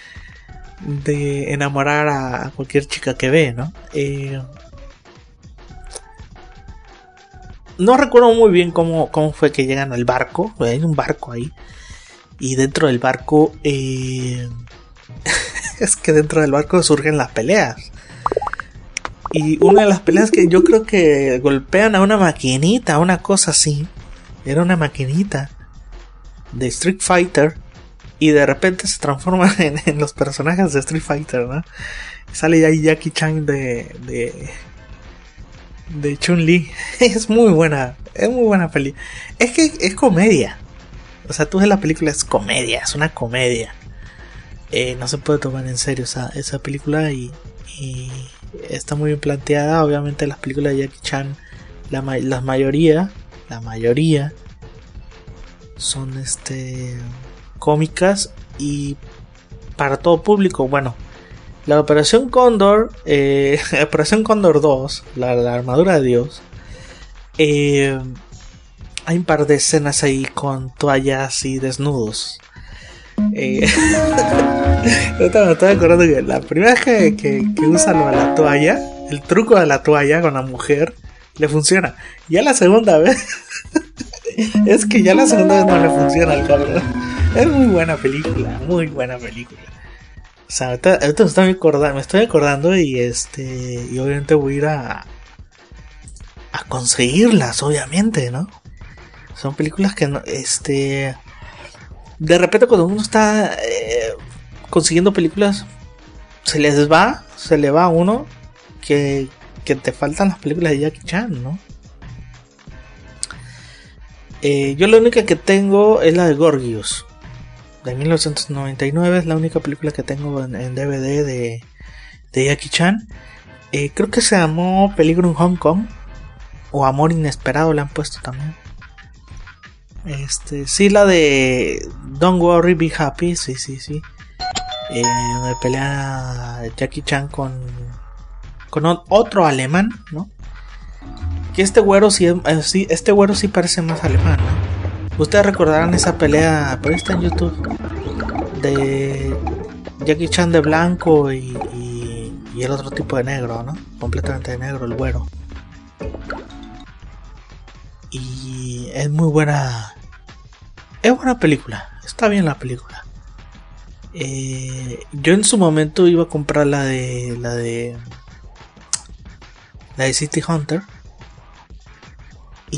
de enamorar a, a cualquier chica que ve, ¿no? Eh, no recuerdo muy bien cómo, cómo fue que llegan al barco. Hay un barco ahí y dentro del barco eh, es que dentro del barco surgen las peleas. Y una de las peleas que yo creo que golpean a una maquinita, una cosa así. Era una maquinita de Street Fighter. Y de repente se transforman en, en los personajes de Street Fighter, ¿no? Sale ahí Jackie Chan de... de... de Chun-Li. Es muy buena. Es muy buena peli. Es que es comedia. O sea, tú ves la película, es comedia. Es una comedia. Eh, no se puede tomar en serio esa, esa película y, y está muy bien planteada. Obviamente las películas de Jackie Chan, la, la mayoría, la mayoría son este cómicas y para todo público. Bueno, la Operación Cóndor, eh, Operación Cóndor dos, la, la armadura de Dios, eh, hay un par de escenas ahí con toallas y desnudos. Eh, me estaba acordando que la primera vez que, que, que usa lo de la toalla, el truco de la toalla con la mujer, le funciona. Ya la segunda vez es que ya la segunda vez no le funciona al cabrón. Es muy buena película, muy buena película. O sea, ahorita, ahorita me, estoy acordando, me estoy acordando y este y obviamente voy a ir a a conseguirlas, obviamente, ¿no? Son películas que no, este de repente cuando uno está eh, consiguiendo películas se les va, se le va a uno que que te faltan las películas de Jackie Chan, ¿no? Eh, yo la única que tengo es la de Gorgeous de mil novecientos noventa y nueve, es la única película que tengo en, en D V D de, de Jackie Chan. Eh, creo que se llamó Peligro en Hong Kong o Amor Inesperado, le han puesto también. Este, sí, la de Don't Worry, Be Happy, sí, sí, sí. Eh, donde pelea Jackie Chan con con otro alemán, ¿no? Que este güero sí, eh, sí, este güero sí parece más alemán, ¿no? Ustedes recordarán esa pelea, pero está en YouTube, de Jackie Chan de blanco y, y, y el otro tipo de negro, ¿no? Completamente de negro, el güero. Y es muy buena, es buena película, está bien la película. Eh, yo en su momento iba a comprar la de la de la de City Hunter y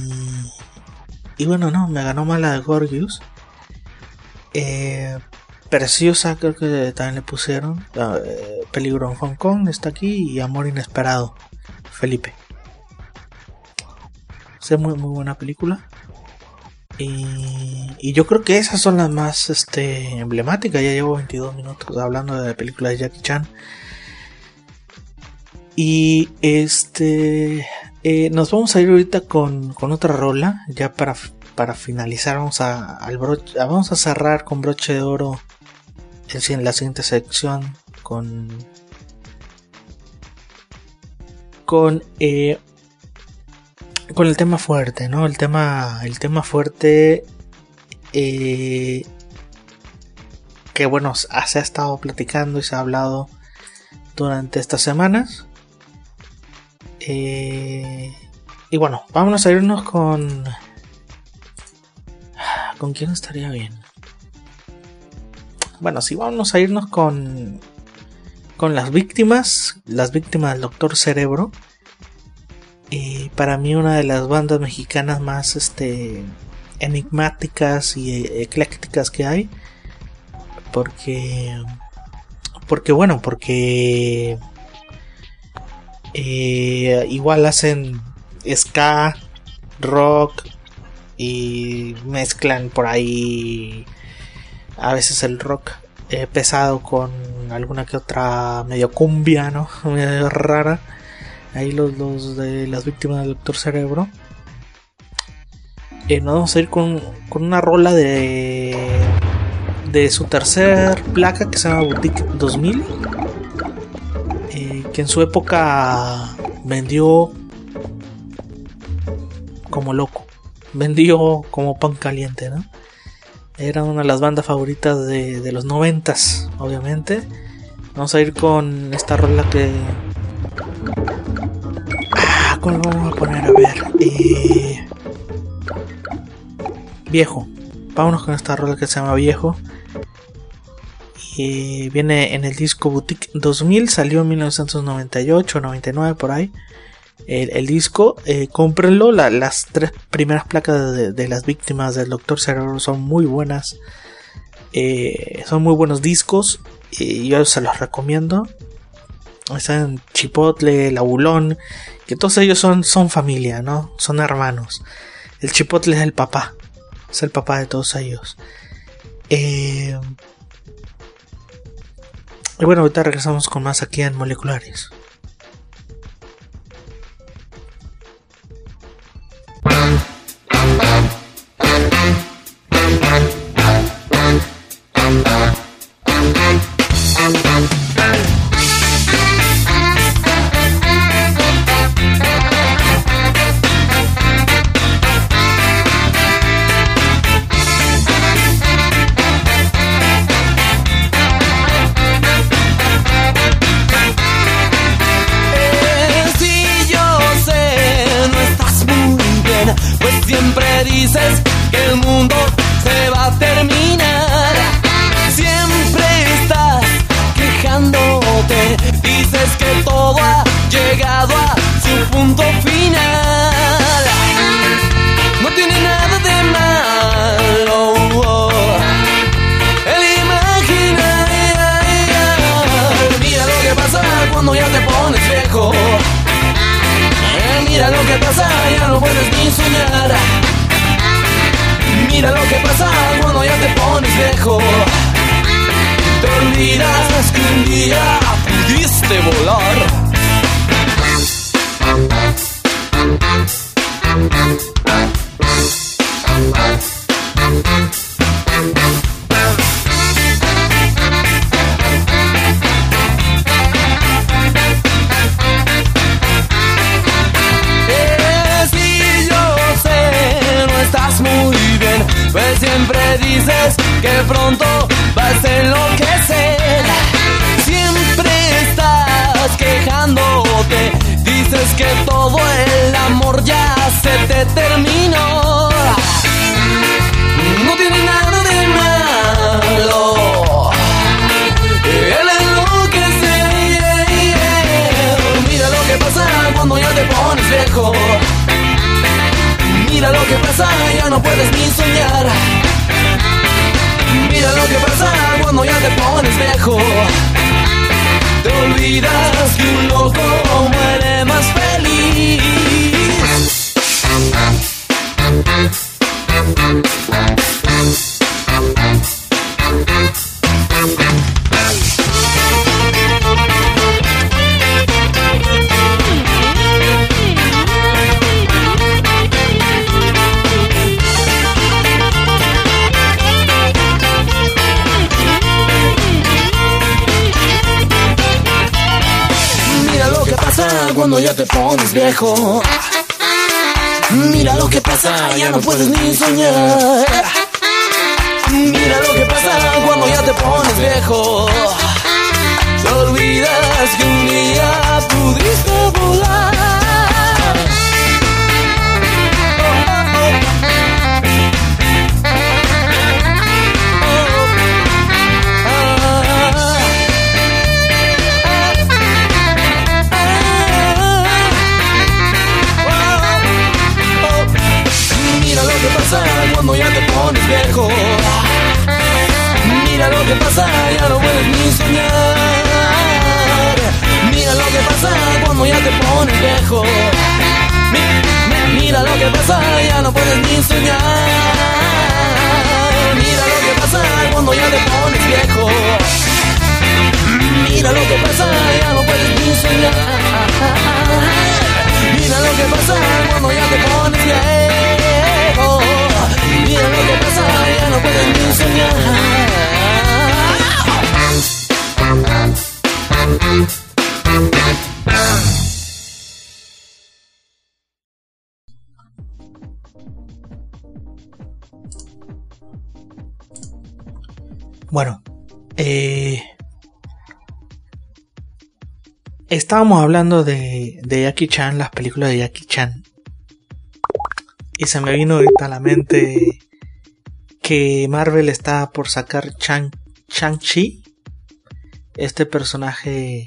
Y bueno, no, me ganó más la de Gorgeous. Eh, Preciosa, creo que también le pusieron. Eh, Peligro en Hong Kong está aquí. Y Amor Inesperado, Felipe. Es muy, muy buena película. Y, y yo creo que esas son las más este, emblemáticas. Ya llevo veintidós minutos hablando de películas de Jackie Chan. Y este... Eh, nos vamos a ir ahorita con, con otra rola. Ya para, para finalizar vamos a, al broche, vamos a cerrar con broche de oro en la siguiente sección con con eh, con el tema fuerte, ¿no? El tema el tema fuerte eh, que bueno, se ha estado platicando y se ha hablado durante estas semanas. Eh, y bueno, vámonos a irnos con... ¿Con quién estaría bien? Bueno, sí, vámonos a irnos con... Con las víctimas. Las víctimas del Doctor Cerebro. Eh, para mí una de las bandas mexicanas más este, enigmáticas y eclécticas que hay. Porque... Porque bueno, porque... Eh, igual hacen ska, rock y mezclan por ahí a veces el rock eh, pesado con alguna que otra medio cumbia, ¿no? Medio rara. Ahí los, los de las víctimas del Doctor Cerebro. Eh, nos vamos a ir con, con una rola de de su tercer placa que se llama Boutique dos mil. Que en su época vendió como loco, vendió como pan caliente, ¿no? Era una de las bandas favoritas de, de los noventas, obviamente. Vamos a ir con esta rola que... Ah, ¿cuál vamos a poner? A ver... Eh... Viejo. Vámonos con esta rola que se llama Viejo. Y viene en el disco Boutique dos mil, salió en mil novecientos noventa y ocho, noventa y nueve por ahí. El, el disco, eh, cómprenlo. La, las tres primeras placas de, de las víctimas del Doctor Cerebro son muy buenas. Eh, son muy buenos discos y yo se los recomiendo. Están Chipotle, Labulón, que todos ellos son, son familia, ¿no? Son hermanos. El Chipotle es el papá, es el papá de todos ellos. Eh... Y bueno, ahorita regresamos con más aquí en Moleculares. Siempre dices que el mundo se va a terminar. que pronto vas a enloquecer. Siempre estás quejándote, dices que todo el amor ya se te terminó. No tiene nada de malo el enloquecer. Mira lo que pasa cuando ya te pones viejo. Mira lo que pasa, ya no puedes ni soñar. Mira lo que pasa cuando ya te pones viejo. Te olvidas que un loco muere más feliz. Cuando ya te pones viejo, mira lo que pasa, ya no puedes ni soñar. Mira lo que pasa cuando ya te pones viejo. Te olvidas que un día pudiste volar. Cuando ya te pones viejo, mira lo que pasa, ya no puedes ni soñar. Mira lo que pasa cuando ya te pones viejo. Mi, mi, mira lo que pasa, ya no puedes ni soñar. Mira lo que pasa cuando ya te pones viejo. Mira lo que pasa, ya no puedes ni soñar. Mira lo que pasa cuando ya te pones viejo. Mira lo que pasa, ya no puedes ni soñar. Bueno, eh, estábamos hablando de, de Jackie Chan, las películas de Jackie Chan. Y se me vino ahorita a la mente que Marvel está por sacar Shang, Shang-Chi, este personaje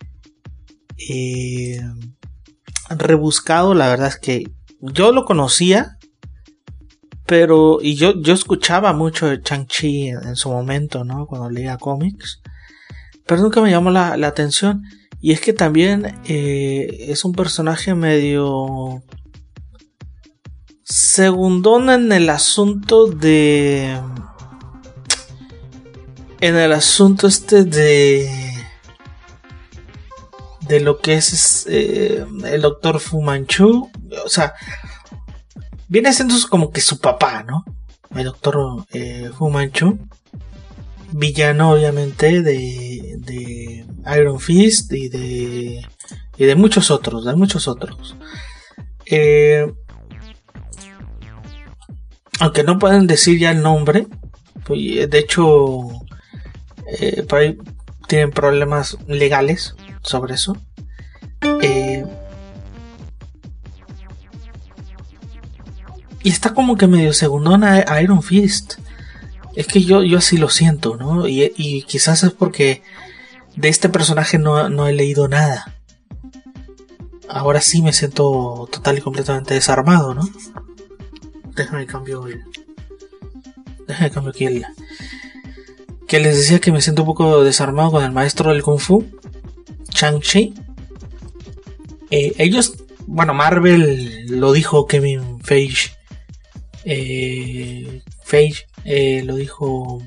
eh, rebuscado. La verdad es que yo lo conocía, pero y yo, yo escuchaba mucho de Shang-Chi en, en su momento, ¿no? Cuando leía cómics, pero nunca me llamó la, la atención. Y es que también eh, es un personaje medio segundón en el asunto de en el asunto este de de lo que es eh, el doctor Fu Manchu. O sea, viene siendo como que su papá, ¿no? El doctor eh, Fu Manchu, villano obviamente de, de Iron Fist y de y de muchos otros, de muchos otros. Eh, aunque no pueden decir ya el nombre, pues, de hecho eh, por ahí tienen problemas legales sobre eso. Eh, y está como que medio segundona a Iron Fist. Es que yo, yo así lo siento, ¿no? Y, y quizás es porque de este personaje no, no he leído nada. Ahora sí me siento total y completamente desarmado, ¿no? Déjame cambio el... Déjame cambio aquí el... Que les decía que me siento un poco desarmado con el maestro del Kung Fu, Shang-Chi. Eh, ellos... Bueno, Marvel lo dijo Kevin Feige. Eh, Feige eh, lo dijo...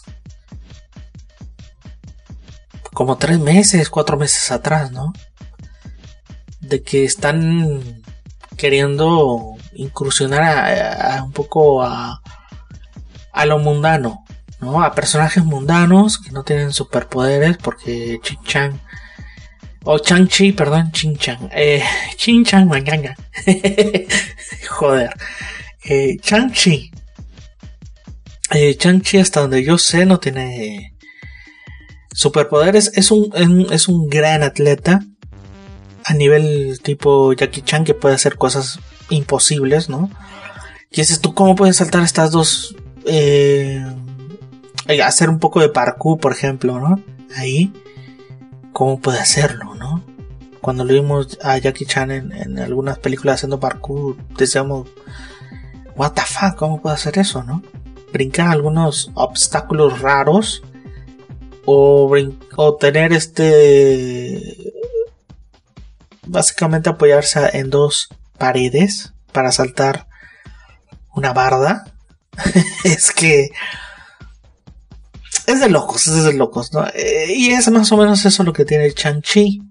Como tres meses, cuatro meses atrás, ¿no? De que están queriendo incursionar a, a un poco a, a lo mundano, ¿no? A personajes mundanos que no tienen superpoderes, porque Chin-Chan o Shang-Chi, perdón, Chin-Chan, eh, Chin-Chan Manganga, joder, eh, Shang-Chi Eh, Shang-Chi, hasta donde yo sé, no tiene superpoderes. Es un, es un gran atleta. A nivel tipo Jackie Chan, que puede hacer cosas imposibles, ¿no? Y dices tú, ¿cómo puedes saltar estas dos? Eh, hacer un poco de parkour, por ejemplo, ¿no? Ahí, ¿cómo puede hacerlo, no? Cuando lo vimos a Jackie Chan en, en algunas películas haciendo parkour, decíamos, what the fuck, ¿cómo puede hacer eso, no? Brincar algunos obstáculos raros, o, brin- o tener este... básicamente apoyarse en dos paredes para saltar una barda. Es que es de locos, es de locos, ¿no? Eh, y es más o menos eso lo que tiene Shang-Chi.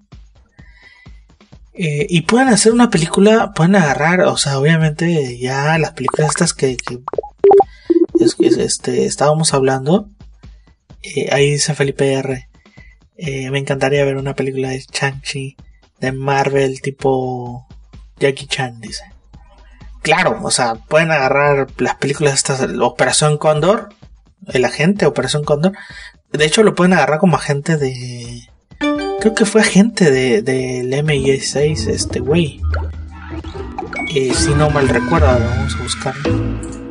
Eh, y pueden hacer una película, pueden agarrar, o sea, obviamente ya las películas estas que, que es, es, este, estábamos hablando, eh, ahí dice Felipe R. Eh, me encantaría ver una película de Shang-Chi de Marvel tipo Jackie Chan, dice. Claro, o sea, pueden agarrar las películas estas, Operación Cóndor, el agente Operación Cóndor. De hecho, lo pueden agarrar como agente de... Creo que fue agente de del M I seis, este güey. Eh, si no mal recuerdo, vamos a buscarlo.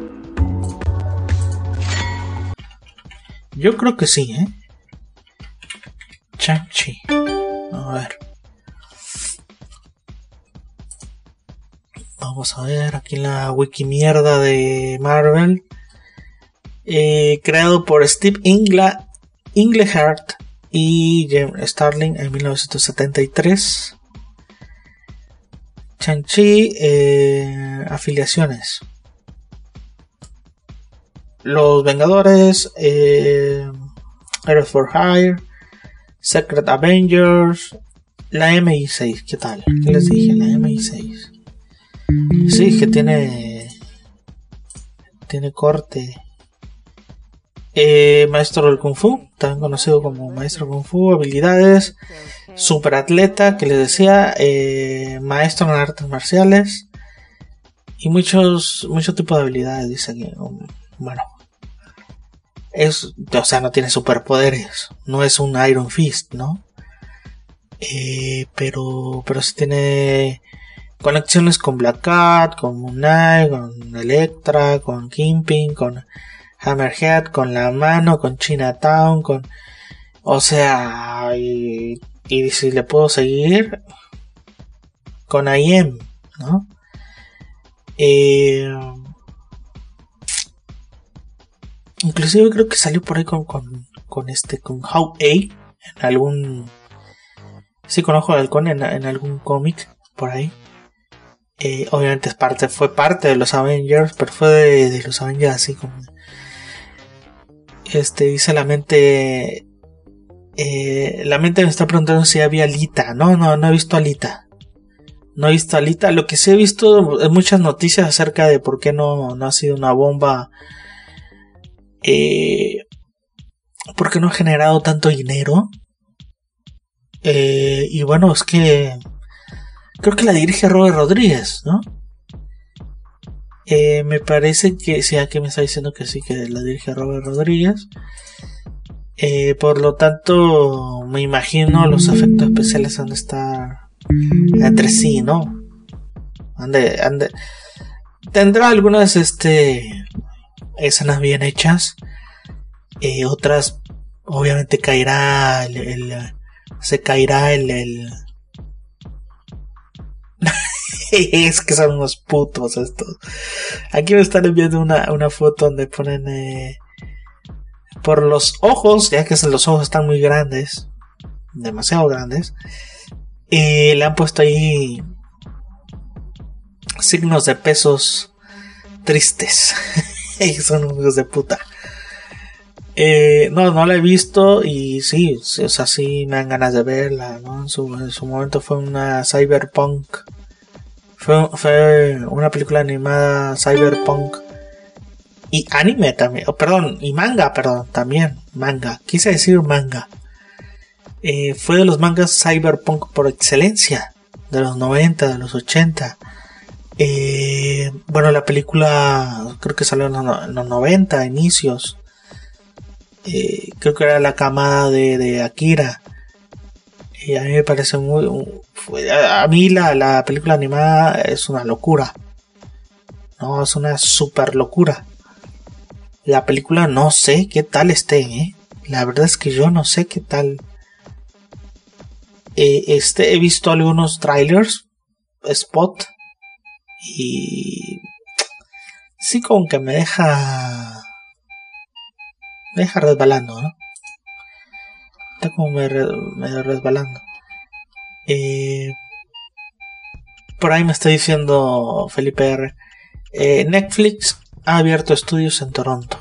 Yo creo que sí, ¿eh? Shang-Chi. A ver. Vamos a ver aquí en la wiki mierda de Marvel. Eh, creado por Steve Ingla, Englehart y James Starlin en mil novecientos setenta y tres. Shang-Chi, eh, afiliaciones. Los Vengadores, eh, Heroes for Hire, Secret Avengers, la M I seis. ¿Qué tal? ¿Qué les dije? La M I seis. Sí, que tiene tiene corte. Eh, maestro del Kung Fu, también conocido como maestro Kung Fu. Habilidades: superatleta, que les decía, eh, maestro en artes marciales y muchos muchos tipos de habilidades. Dice que, bueno, es, o sea, no tiene superpoderes, no es un Iron Fist, ¿no? Eh, pero pero sí tiene conexiones con Black Cat, con Moon Knight, con Elektra, con Kingpin, con Hammerhead, con La Mano, con Chinatown, con... O sea, y, y si le puedo seguir, con I M, ¿no? Eh, inclusive creo que salió por ahí con, con, con este, con How A, en algún... Sí, con Ojo de Halcón, en, en algún cómic, por ahí. Eh, obviamente es parte, fue parte de los Avengers, pero fue de, de los Avengers así como... Este, dice la mente... Eh, la mente me está preguntando si había Alita. No, no, no he visto Alita. No he visto Alita. Lo que sí he visto es muchas noticias acerca de por qué no, no ha sido una bomba. Eh, por qué no ha generado tanto dinero. Eh, y bueno, es que... Creo que la dirige Robert Rodríguez, ¿no? Eh, me parece que... Sí, aquí me está diciendo que sí, que la dirige Robert Rodríguez. Eh, por lo tanto, me imagino los efectos especiales han de estar entre sí, ¿no? Han de, han de, tendrá algunas este, escenas bien hechas. Eh, otras, obviamente, caerá el... el se caerá el... el es que son unos putos estos. Aquí me están enviando una, una foto donde ponen eh, por los ojos, ya que los ojos están muy grandes, demasiado grandes, eh, le han puesto ahí signos de pesos tristes. Son unos de puta. Eh, no, no la he visto y sí, sí, o sea, sí me dan ganas de verla, ¿no? En su, en su momento fue una cyberpunk. Fue, fue una película animada cyberpunk y anime también, oh, perdón, y manga, perdón, también manga, quise decir manga. Eh, fue de los mangas cyberpunk por excelencia, de los noventa, de los ochenta. Eh, bueno, la película creo que salió en los, en los noventa, inicios. Eh, creo que era la camada de, de Akira. Y a mí me parece muy... A mí la, la película animada es una locura. No, es una super locura. La película no sé qué tal esté, ¿eh? La verdad es que yo no sé qué tal. Eh, este, he visto algunos trailers, spot, y sí, como que me deja, me deja resbalando, ¿no? Está como medio, medio resbalando. Eh, por ahí me está diciendo Felipe R. Eh, Netflix ha abierto estudios en Toronto.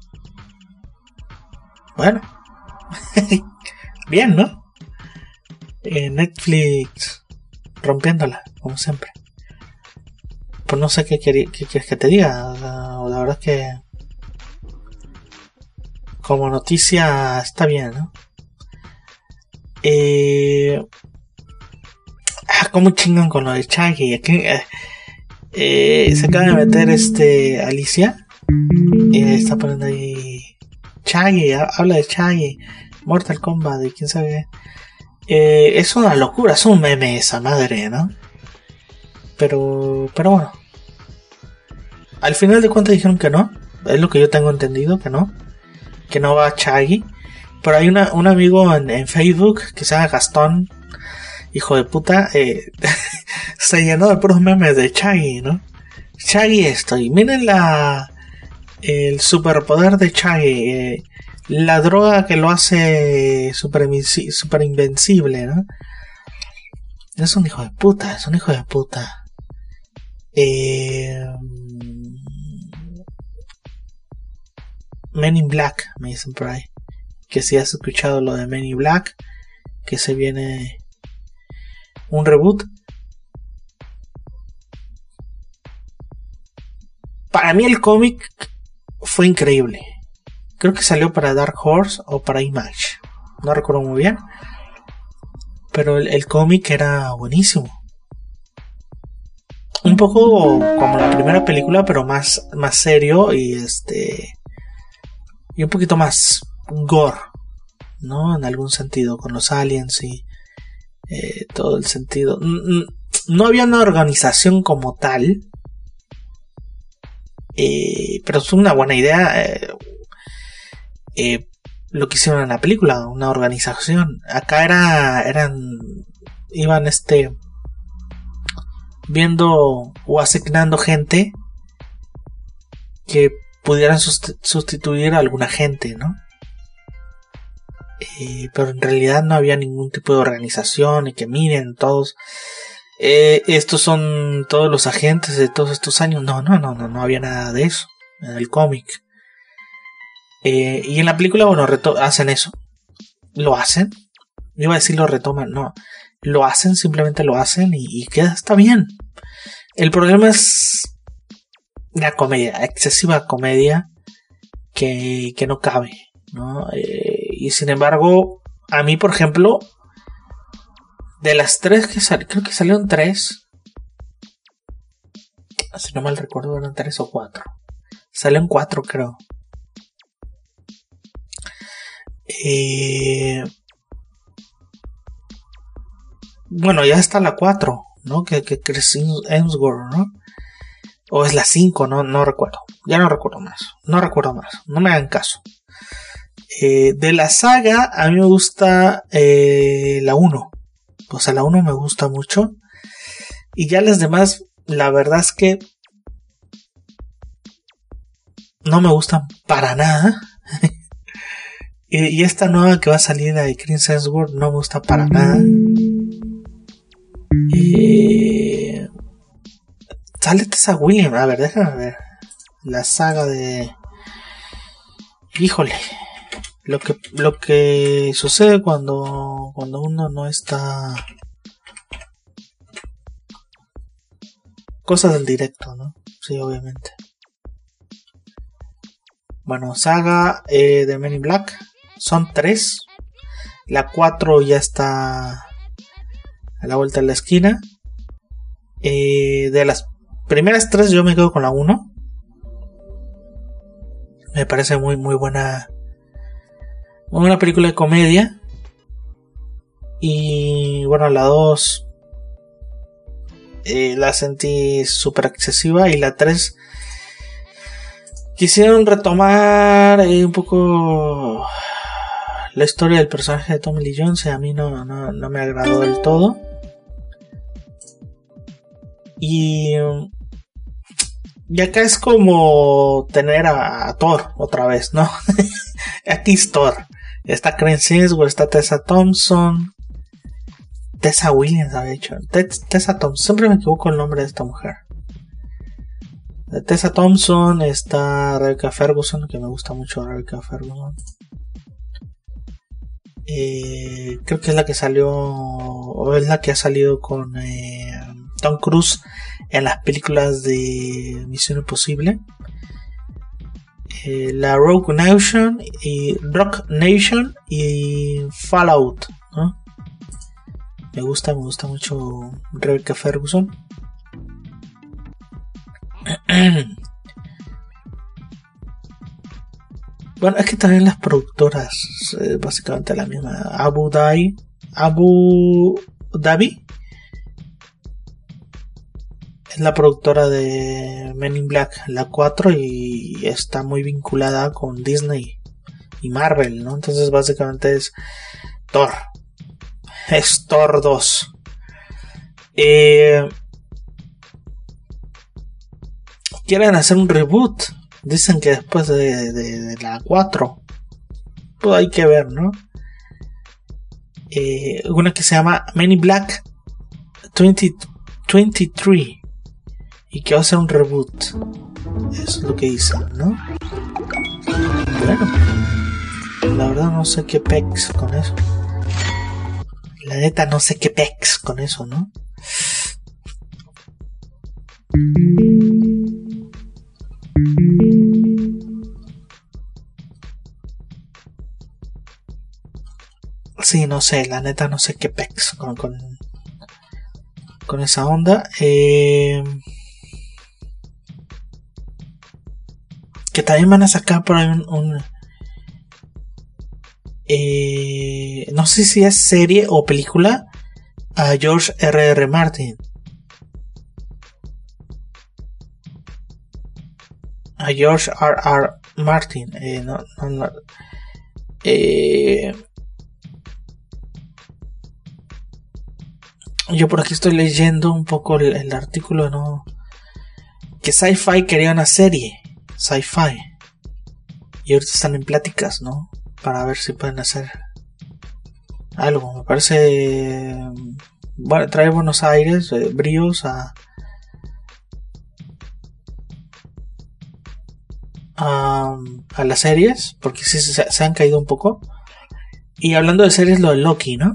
Bueno, bien, ¿no? Eh, Netflix rompiéndola, como siempre. Pues no sé qué, quer- qué quieres que te diga. La, la verdad es que como noticia está bien, ¿no? Eh, ah, cómo chingan con lo de Chaggy. Aquí, eh, eh, se acaba de meter este Alicia. Eh, está poniendo ahí Chaggy, habla de Chaggy, Mortal Kombat, de quién sabe. Eh, es una locura, es un meme esa madre, ¿no? Pero, pero bueno. Al final de cuentas dijeron que no. Es lo que yo tengo entendido, que no. Que no va Chaggy. Pero hay una, un amigo en, en Facebook que se llama Gastón, hijo de puta, eh, se llenó de puros memes de Chaggy, ¿no? Chaggy esto, y miren la... el superpoder de Chaggy, eh, la droga que lo hace super, super invencible, ¿no? Es un hijo de puta, es un hijo de puta. Eh, Men in Black, me dicen por ahí. Que si has escuchado lo de Men in Black, que se viene un reboot. Para mí el cómic fue increíble. Creo que salió para Dark Horse o para Image. No recuerdo muy bien. Pero el, el cómic era buenísimo. Un poco como la primera película, pero más, más serio y este... y un poquito más gore, ¿no? En algún sentido, con los aliens y eh, todo el sentido. No había una organización como tal, eh, pero es una buena idea eh, eh, lo que hicieron en la película, una organización. Acá era, eran, iban este, viendo o asignando gente que pudieran sustituir a alguna gente, ¿no? Eh, pero en realidad no había ningún tipo de organización y que miren todos eh, estos son todos los agentes de todos estos años. No, no, no, no, no había nada de eso en el cómic. Eh, y en la película, bueno, reto- hacen eso, lo hacen. Yo iba a decir lo retoman, no, lo hacen, simplemente lo hacen y, y queda, está bien. El problema es la comedia, excesiva comedia que, que no cabe, ¿no? Eh, y sin embargo, a mí, por ejemplo, de las tres que salieron, creo que salieron tres, si no mal recuerdo eran tres o cuatro, salieron cuatro creo. Eh, bueno, ya está la cuatro, ¿no? Que, que Chris Hemsworth, ¿no? O es la cinco, no, no recuerdo. Ya no recuerdo más. No recuerdo más. No me hagan caso. Eh, de la saga, a mí me gusta eh, la uno. O sea, la uno me gusta mucho. Y ya las demás, la verdad es que no me gustan para nada. y, y esta nueva que va a salir de Chris Hemsworth no me gusta para nada. Eh... Sale Tessa Williams, a ver, déjame ver. La saga de... Híjole. Lo que, lo que sucede cuando, cuando uno no está... Cosas del directo, ¿no? Sí, obviamente. Bueno, saga eh, de Men in Black. Son tres. La cuatro ya está a la vuelta de la esquina. Eh, de las primeras tres yo me quedo con la uno. Me parece muy muy buena. Muy buena película de comedia. Y bueno, la dos eh, la sentí súper excesiva. Y la tres quisieron retomar eh, un poco la historia del personaje de Tommy Lee Jones. Y a mí no, no, no me agradó del todo. Y, y acá es como tener a, a Thor otra vez, ¿no? Aquí es Thor. Está Clarence Hemsworth, está Tessa Thompson. Tessa Williams, había dicho. Tessa Thompson, siempre me equivoco el nombre de esta mujer. Tessa Thompson, está Rebecca Ferguson, que me gusta mucho Rebecca Ferguson. Eh, creo que es la que salió, o es la que ha salido con eh, Tom Cruise en las películas de Misión Imposible. Eh, la Rogue Nation y Rock Nation y Fallout, ¿no? Me gusta, me gusta mucho Rebecca Ferguson. Bueno, es que también las productoras, eh, básicamente la misma. Abu Dhabi, Abu Dhabi es la productora de Men in Black, la cuatro, y está muy vinculada con Disney y Marvel, ¿no? Entonces básicamente es Thor. Es Thor dos. Eh, quieren hacer un reboot. Dicen que después de, de, de la cuatro. Pues hay que ver, ¿no? Eh, una que se llama Men in Black veinte veintitrés. Y que va a ser un reboot. Eso es lo que dicen, ¿no? Bueno, la verdad no sé qué pex con eso. La neta no sé qué pex con eso, ¿no? Sí, no sé, la neta no sé qué pex con, con, con esa onda. Eh, que también van a sacar por ahí un... un eh, no sé si es serie o película a George R R. Martin. A George R R. Martin. Eh, no, no, no. Eh, yo por aquí estoy leyendo un poco el, el artículo, ¿no? Que Sci-Fi quería una serie. Sci-Fi. Y ahorita están en pláticas, ¿no? Para ver si pueden hacer algo. Me parece... Bueno, trae buenos aires, eh, bríos a... A, a las series, porque sí se, se han caído un poco. Y hablando de series, lo de Loki, ¿no?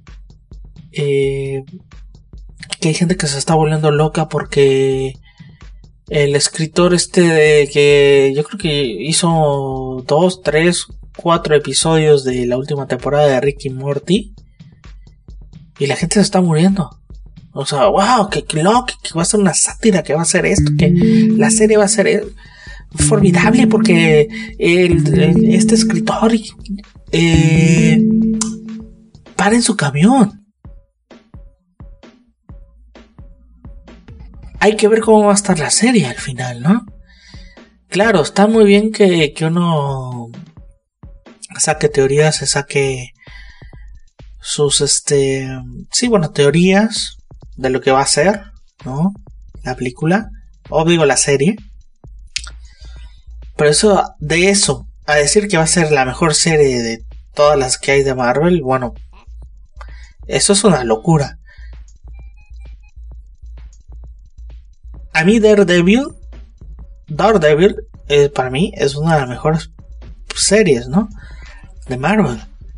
Eh, que hay gente que se está volviendo loca porque el escritor este de que yo creo que hizo dos, tres, cuatro episodios de la última temporada de Rick y Morty, y la gente se está muriendo. O sea, wow, que, que Loki, que va a ser una sátira, que va a ser esto, que la serie va a ser formidable porque el, el, este escritor eh, para en su camión. Hay que ver cómo va a estar la serie al final, ¿no? Claro, está muy bien que, que uno saque teorías, se saque sus, este, sí, bueno, teorías de lo que va a ser, ¿no? La película, o digo la serie. Pero eso, de eso, a decir que va a ser la mejor serie de todas las que hay de Marvel, bueno, eso es una locura. A mí Daredevil, Daredevil, eh, para mí es una de las mejores series, ¿no? De Marvel.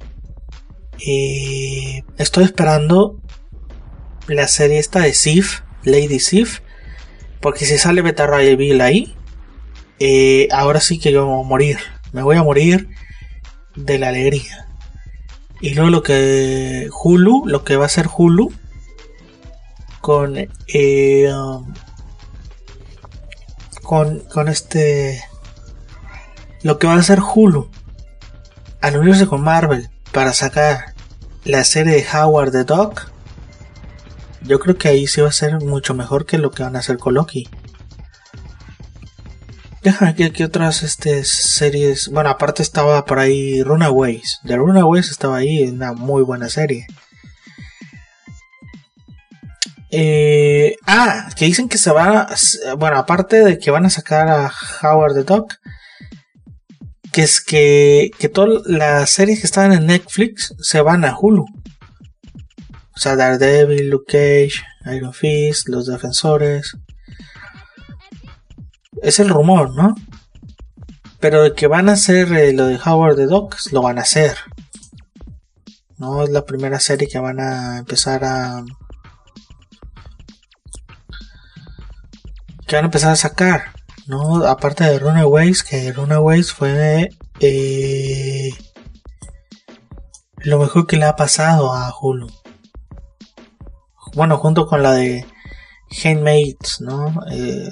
Eh, estoy esperando la serie esta de Sif, Lady Sif, porque si sale Beta Ray Bill ahí, eh, ahora sí que yo voy a morir, me voy a morir de la alegría. Y luego lo que Hulu, lo que va a ser Hulu con eh, um, con, con este, lo que va a hacer Hulu al unirse con Marvel para sacar la serie de Howard the Duck, yo creo que ahí sí va a ser mucho mejor que lo que van a hacer con Loki. Déjame ver qué otras este, series. Bueno, aparte estaba por ahí Runaways. The Runaways estaba ahí, una muy buena serie. Eh, ah, que dicen que se va a, bueno, aparte de que van a sacar a Howard the Duck, que es que, que todas las series que estaban en Netflix se van a Hulu. O sea, Daredevil, Luke Cage, Iron Fist, Los Defensores. Es el rumor, ¿no? Pero de que van a hacer eh, lo de Howard the Duck, lo van a hacer. No es la primera serie que van a empezar a... que van a empezar a sacar, ¿no? Aparte de Runaways, que Runaways fue eh, lo mejor que le ha pasado a Hulu. Bueno, junto con la de Handmaid's, ¿no? Eh,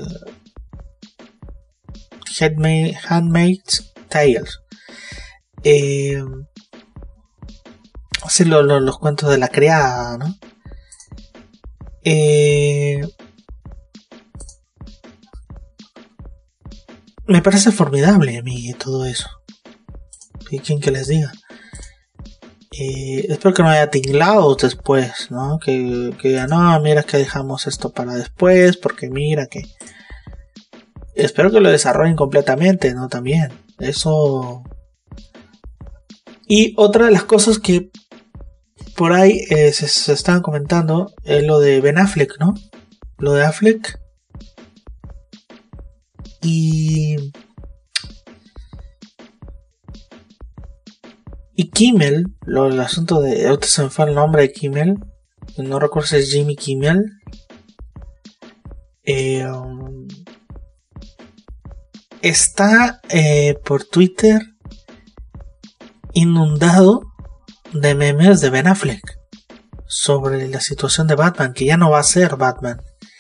Handmaid, Handmaid's Tales. Eh, así lo, lo, los cuentos de la criada, ¿no? Eh, me parece formidable a mí todo eso. ¿Y quién que les diga? Eh, espero que no haya tinglados después, ¿no? Que, que digan, no, mira que dejamos esto para después, porque mira que... Espero que lo desarrollen completamente, ¿no? También. Eso... Y otra de las cosas que por ahí eh, se, se estaban comentando es lo de Ben Affleck, ¿no? Lo de Affleck. Y... Y Kimmel, lo, el asunto de... Ahorita se me fue el nombre de Kimmel. No recuerdo si es Jimmy Kimmel. Eh, um, está eh, por Twitter inundado de memes de Ben Affleck sobre la situación de Batman, que ya no va a ser Batman.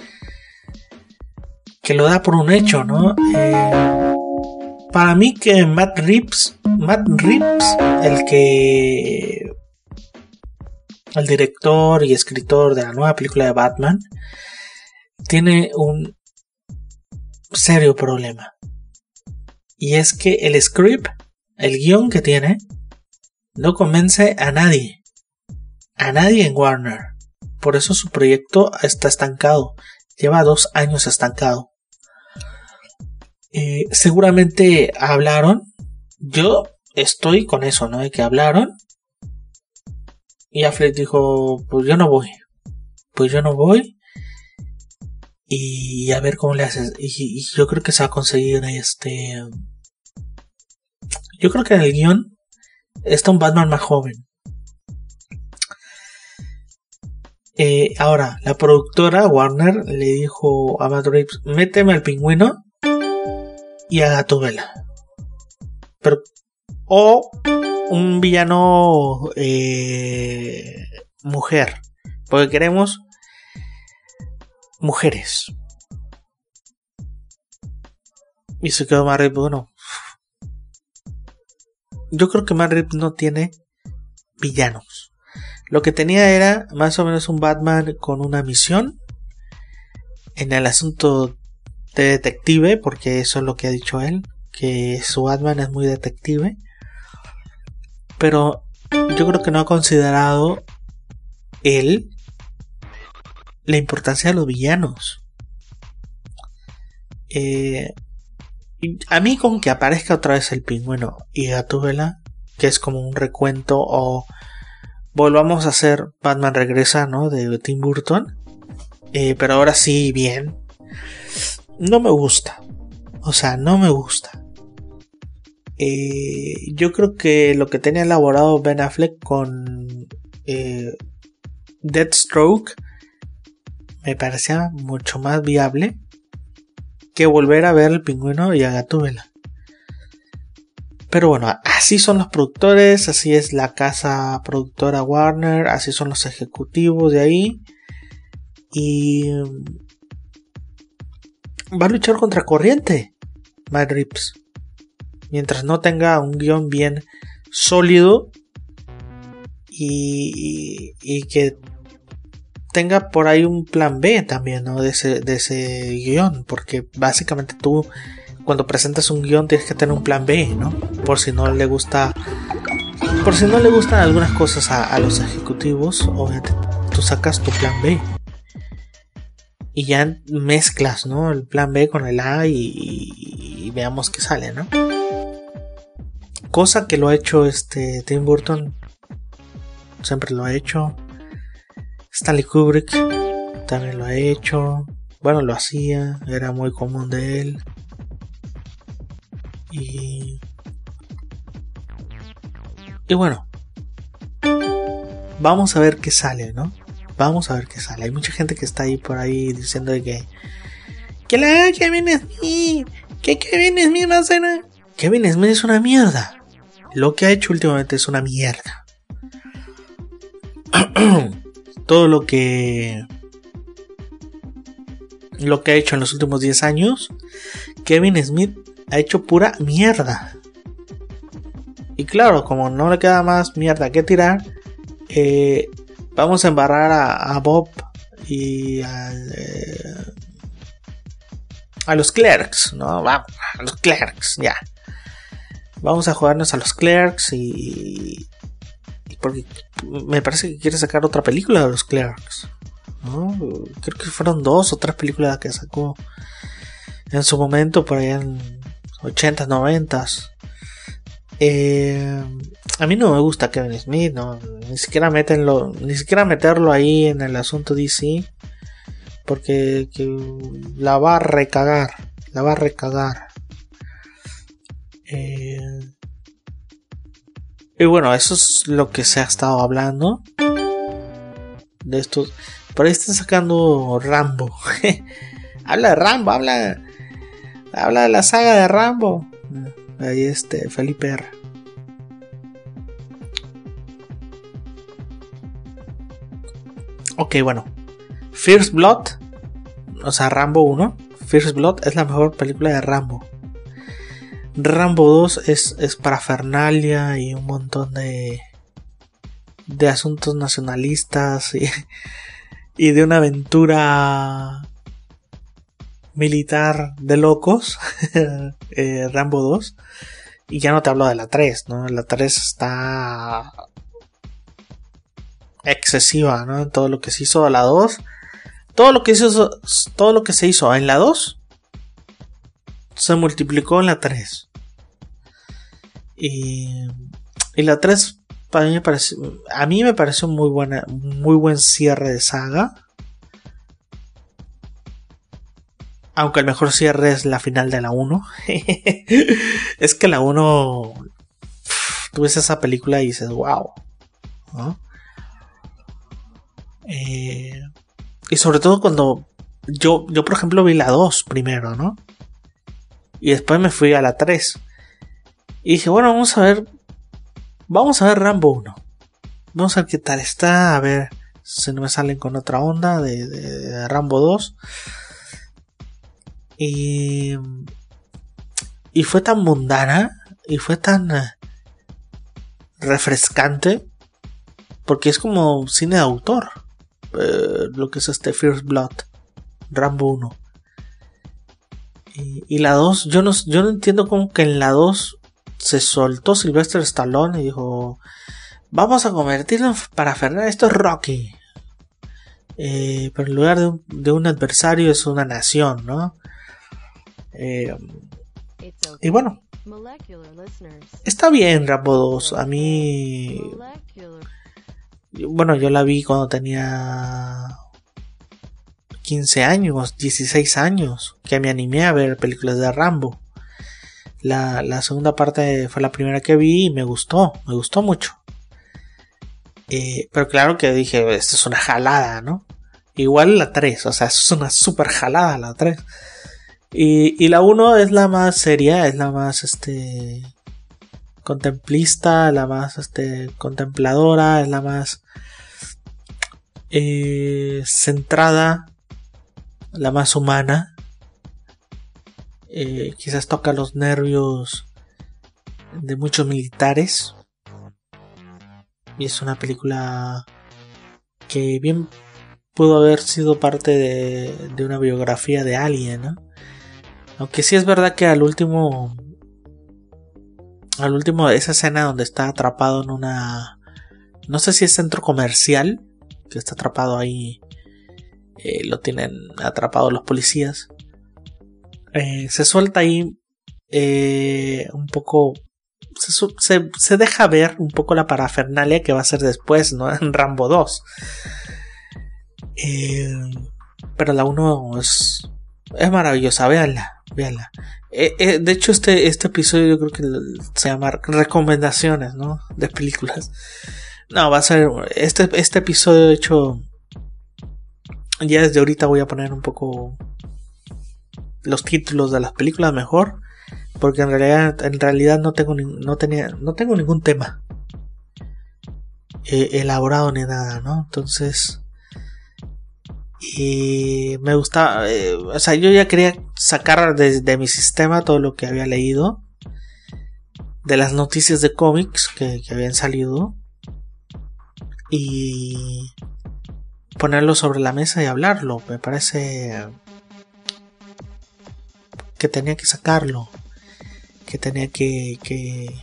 Que lo da por un hecho, ¿no? Eh, para mí que Matt Reeves, Matt Reeves, el que... el director y escritor de la nueva película de Batman, tiene un serio problema. Y es que el script, el guión que tiene, no convence a nadie. A nadie en Warner. Por eso su proyecto está estancado. Lleva dos años estancado. Eh, seguramente hablaron. Yo estoy con eso, ¿no? De que hablaron. Y Affleck dijo, pues yo no voy. Pues yo no voy. Y a ver cómo le haces. Y, y yo creo que se va a conseguir este... Yo creo que en el guión está un Batman más joven. Eh, ahora, la productora Warner le dijo a Matt Reeves, méteme al Pingüino y a Gatúbela. Pero, o un villano eh, mujer. Porque queremos mujeres. Y se quedó Matt Reeves, bueno. Yo creo que Matt Reeves no tiene villanos. Lo que tenía era más o menos un Batman con una misión en el asunto de detective, porque eso es lo que ha dicho él, que su Batman es muy detective. Pero yo creo que no ha considerado él la importancia de los villanos. Eh, a mí con que aparezca otra vez el Pingüino y Gatúbela, que es como un recuento o volvamos a hacer Batman Regresa, ¿no? De Tim Burton. Eh, pero ahora sí, bien. No me gusta. O sea, no me gusta. Eh, yo creo que lo que tenía elaborado Ben Affleck con eh, Deathstroke me parecía mucho más viable que volver a ver el Pingüino y a Gatúbela. Pero bueno, así son los productores, así es la casa productora Warner, así son los ejecutivos de ahí. Y va a luchar contra corriente Matt Reeves. Mientras no tenga un guión bien sólido y, y, y que tenga por ahí un plan B también, ¿no? De ese, de ese guión, porque básicamente tú cuando presentas un guión tienes que tener un plan B, ¿no? Por si no le gusta, por si no le gustan algunas cosas a, a los ejecutivos, obviamente tú sacas tu plan B y ya mezclas, ¿no? El plan B con el A y, y, y veamos qué sale, ¿no? Cosa que lo ha hecho este Tim Burton, siempre lo ha hecho. Stanley Kubrick también lo ha hecho. Bueno, lo hacía, era muy común de él. Y y bueno, vamos a ver qué sale, ¿no? Vamos a ver qué sale. Hay mucha gente que está ahí por ahí diciendo de que que la Kevin Smith, que Kevin Smith va a ser una... Kevin Smith es una mierda. Lo que ha hecho últimamente es una mierda. Todo lo que lo que ha hecho en los últimos diez años, Kevin Smith ha hecho pura mierda. Y claro, como no le queda más mierda que tirar, eh, vamos a embarrar a, a Bob y a, eh, a los Clerks, ¿no? Vamos, a los Clerks, ya. Vamos a jugarnos a los Clerks y... y porque me parece que quiere sacar otra película de los Clerks, ¿no? Creo que fueron dos o tres películas que sacó en su momento, por allá en ochentas, noventas. Eh, a mí no me gusta Kevin Smith, no, ni siquiera metenlo, ni siquiera meterlo ahí en el asunto D C, porque que la va a recagar, la va a recagar. Eh, y bueno, eso es lo que se ha estado hablando de estos. Por ahí están sacando Rambo. Habla de Rambo, habla, habla de la saga de Rambo. Ahí este Felipe R. Ok, bueno, First Blood, o sea, Rambo uno, First Blood es la mejor película de Rambo. Rambo dos es, es parafernalia y un montón de de asuntos nacionalistas y, y de una aventura militar de locos. eh, Rambo dos. Y ya no te hablo de la tres, ¿no? La tres está excesiva, ¿no? Todo lo que se hizo a la dos, todo lo que se hizo, todo lo que se hizo en la dos se multiplicó en la tres. Y, y la tres para mí me parece, a mí me pareció muy buena, muy buen cierre de saga. Aunque el mejor cierre es la final de la uno. Es que la uno, tú ves esa película y dices wow, ¿no? Eh, y sobre todo cuando yo, yo por ejemplo vi la dos primero, ¿no? Y después me fui a la tres. Y dije, bueno, vamos a ver. Vamos a ver Rambo uno. Vamos a ver qué tal está. A ver si no me salen con otra onda de, de, de Rambo dos. Y, y fue tan mundana. Y fue tan uh, refrescante. Porque es como cine de autor. Eh, lo que es este First Blood. Rambo uno. Y, y la dos, yo no, yo no entiendo cómo que en la dos se soltó Sylvester Stallone y dijo, vamos a convertirlo en parafernalia, esto es Rocky. Eh, pero en lugar de un, de un adversario es una nación, ¿no? Eh, y bueno, está bien Rambo dos. A mí, bueno, yo la vi cuando tenía quince años, dieciséis años, que me animé a ver películas de Rambo. La, la segunda parte fue la primera que vi y me gustó, me gustó mucho. Eh, pero claro que dije, esto es una jalada, ¿no? Igual la tres, o sea, es una super jalada la tres. Y, y la uno es la más seria, es la más este contemplista, la más este contempladora, es la más eh, centrada, la más humana. eh, quizás toca los nervios de muchos militares. Y es una película que bien pudo haber sido parte de, de una biografía de alguien, ¿no? Aunque sí es verdad que al último, al último esa escena donde está atrapado en una, no sé si es centro comercial, que está atrapado ahí, eh, lo tienen atrapado los policías, eh, se suelta ahí eh, un poco, se, se, se deja ver un poco la parafernalia que va a ser después, ¿no? En Rambo dos. Eh, pero la uno es, es maravillosa, véanla, véanla. Eh, eh, de hecho este, este episodio yo creo que se llama recomendaciones, ¿no? De películas. No, va a ser este, este episodio, de hecho ya desde ahorita voy a poner un poco los títulos de las películas mejor, porque en realidad en realidad no tengo ni, no tenía no tengo ningún tema eh, elaborado ni nada, ¿no? Entonces y me gustaba, eh, o sea, yo ya quería sacar de, de mi sistema todo lo que había leído de las noticias de cómics que, que habían salido y ponerlo sobre la mesa y hablarlo. Me parece que tenía que sacarlo, que tenía que, que...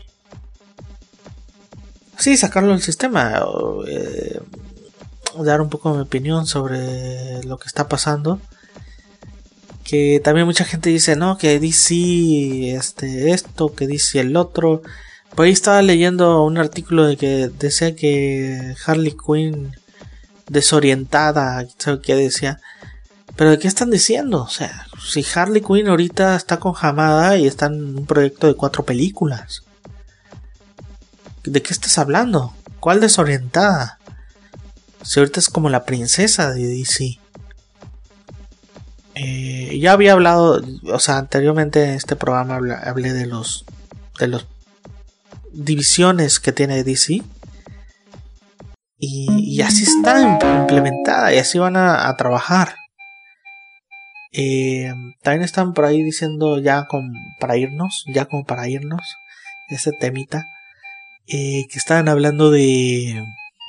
sí, sacarlo del sistema, eh, dar un poco mi opinión sobre lo que está pasando. Que también mucha gente dice, no, que D C este, esto, que D C el otro. Por ahí estaba leyendo un artículo de que decía que Harley Quinn desorientada, ¿sabe qué decía? Pero ¿de qué están diciendo? O sea, si Harley Quinn ahorita está con Hamada y está en un proyecto de cuatro películas, ¿de qué estás hablando? ¿Cuál desorientada? Si ahorita es como la princesa de D C. Eh, ya había hablado, o sea, anteriormente en este programa hablé, hablé de los de los divisiones que tiene D C. Y, y así está implementada y así van a, a trabajar. Eh, también están por ahí diciendo ya con, para irnos, ya como para irnos, ese temita, eh, que estaban hablando de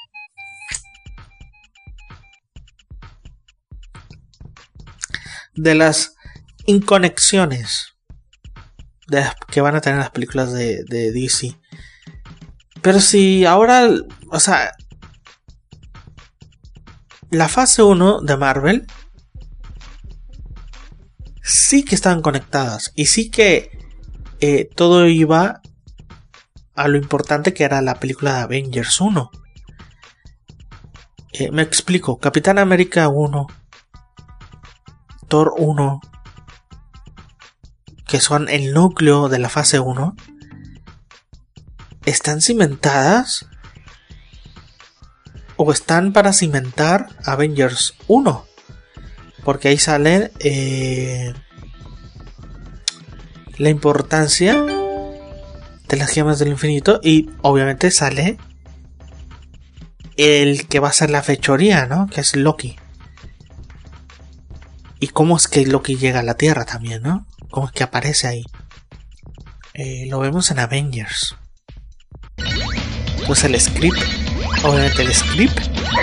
de las inconexiones de las que van a tener las películas de, de D C. Pero si ahora, o sea, la fase uno de Marvel sí que estaban conectadas y sí que eh, todo iba a lo importante que era la película de Avengers uno. Eh, me explico, Capitán América uno, Thor uno, que son el núcleo de la fase uno, están cimentadas o están para cimentar Avengers uno, porque ahí sale eh, la importancia de las gemas del infinito y obviamente sale el que va a ser la fechoría, ¿no? Que es Loki. Y cómo es que Loki llega a la Tierra también, ¿no? Cómo es que aparece ahí. Eh, lo vemos en Avengers. Pues el script, obviamente el script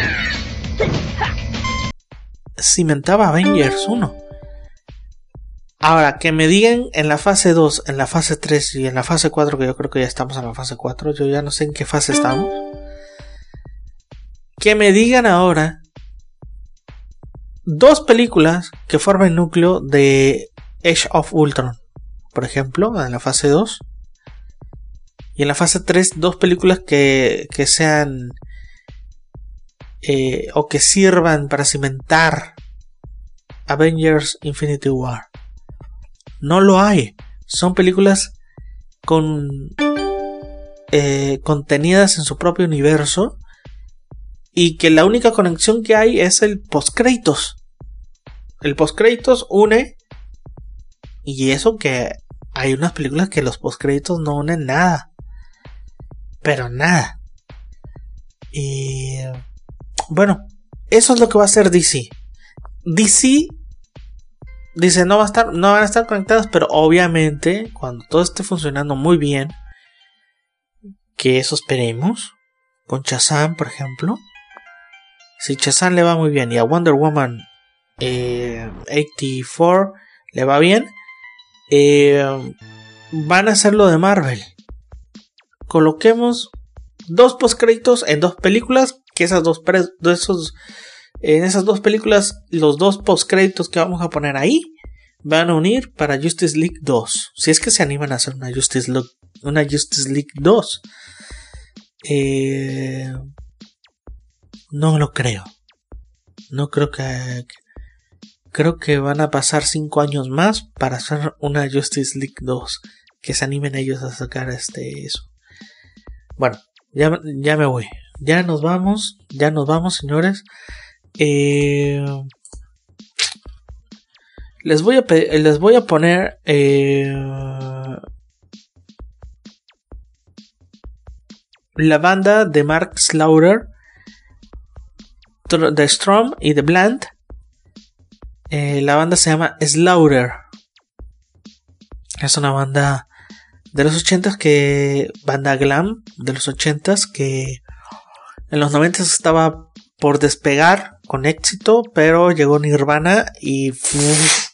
cimentaba Avengers uno. Ahora, que me digan en la fase dos, en la fase tres y en la fase cuatro, que yo creo que ya estamos en la fase cuatro, yo ya no sé en qué fase estamos. Que me digan ahora dos películas que forman el núcleo de Age of Ultron, por ejemplo, en la fase dos. Y en la fase tres, dos películas que, que sean eh, o que sirvan para cimentar Avengers Infinity War. No lo hay. Son películas con eh, contenidas en su propio universo y que la única conexión que hay es el postcréditos. El postcréditos une, y eso que hay unas películas que los postcréditos no unen nada, pero nada. Y bueno, eso es lo que va a hacer D C. D C dice no va a estar, no van a estar conectadas, pero obviamente cuando todo esté funcionando muy bien, que eso esperemos, con Shazam por ejemplo, si Shazam le va muy bien y a Wonder Woman eh, ochenta y cuatro le va bien, eh, van a hacer lo de Marvel. Coloquemos dos postcréditos en dos películas, que esas dos pre- de esos en esas dos películas los dos postcréditos que vamos a poner ahí van a unir para Justice League dos, si es que se animan a hacer una Justice League, una Justice League dos. Eh, no lo creo. No creo que creo que van a pasar cinco años más para hacer una Justice League dos, que se animen ellos a sacar este eso. Bueno, ya, ya me voy. Ya nos vamos. Ya nos vamos, señores. Eh, les voy a pe- les voy a poner eh, la banda de Mark Slaughter, The Strom y The Bland. Eh, la banda se llama Slaughter. Es una banda de los ochentas que banda glam de los ochentas que en los noventas estaba por despegar con éxito, pero llegó Nirvana y uf,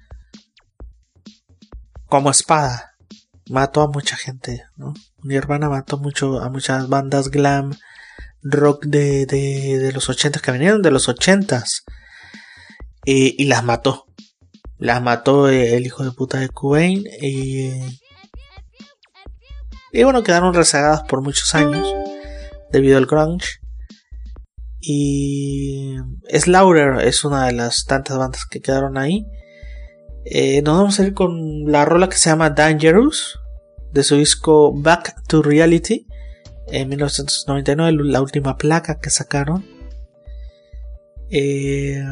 como espada mató a mucha gente, ¿no? Nirvana mató mucho a muchas bandas glam rock de, de, de los ochentas que vinieron de los ochentas y, y las mató. Las mató el hijo de puta de Cobain y, y bueno, quedaron rezagadas por muchos años debido al grunge. Y Slaughter es una de las tantas bandas que quedaron ahí. Eh, nos vamos a ir con la rola que se llama Dangerous de su disco Back to Reality en mil novecientos noventa y nueve, la última placa que sacaron. Eh,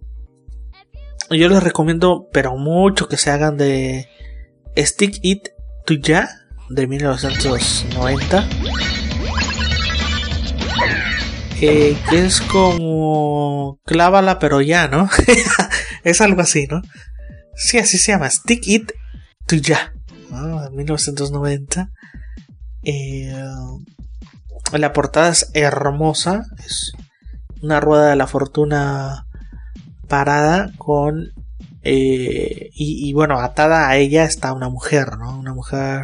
yo les recomiendo pero mucho que se hagan de Stick It to Ya de mil novecientos noventa. Eh, que es como clávala pero ya, ¿no? Es algo así, ¿no? Sí, así se llama, Stick It to Ya, ¿no? En mil novecientos noventa. Eh, la portada es hermosa, es una rueda de la fortuna parada con eh, y, y bueno, atada a ella está una mujer, ¿no? Una mujer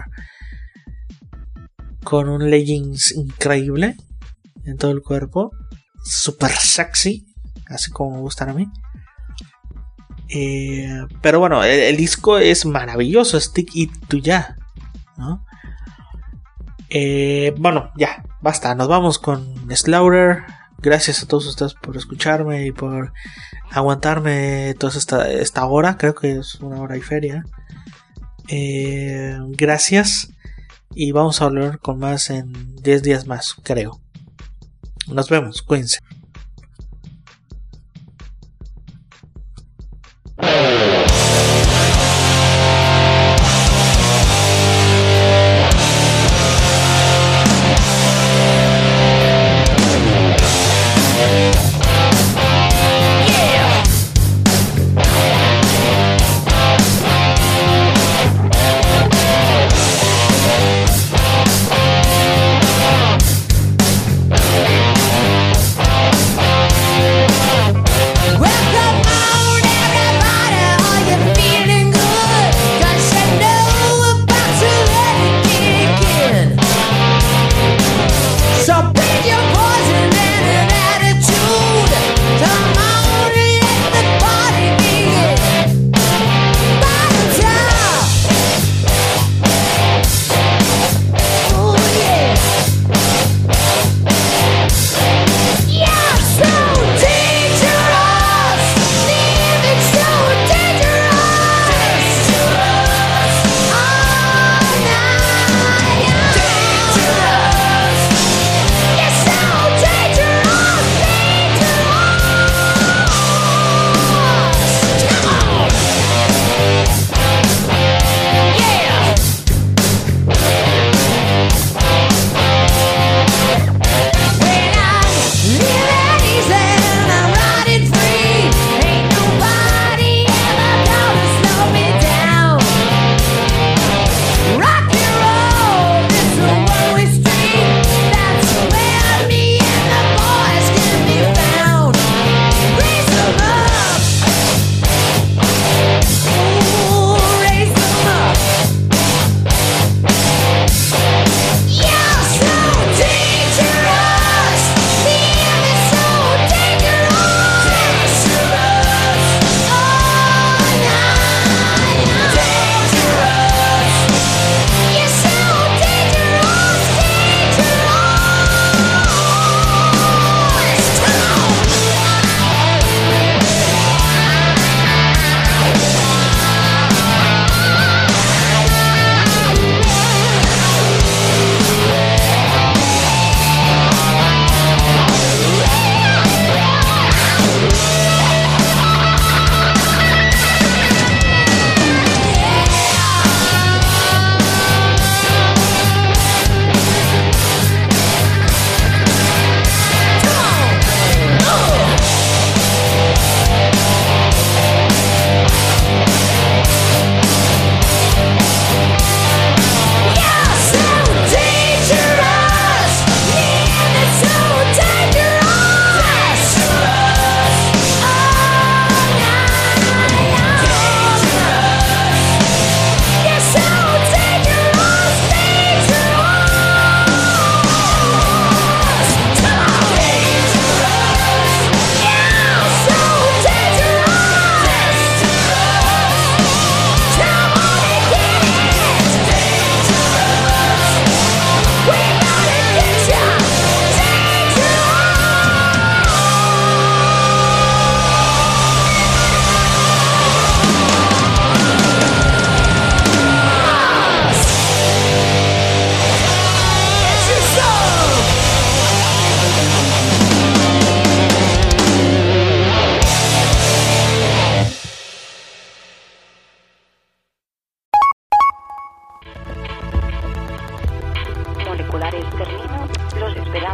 con un leggings increíble en todo el cuerpo, super sexy, así como me gustan a mí. Eh, pero bueno, el, el disco es maravilloso, Stick It to Ya, ¿no? Eh, bueno, ya, basta, nos vamos con Slaughter. Gracias a todos ustedes por escucharme y por aguantarme toda esta, esta hora, creo que es una hora y feria. Eh, gracias, y vamos a volver con más en diez días más, creo. Nos vemos, cuídense.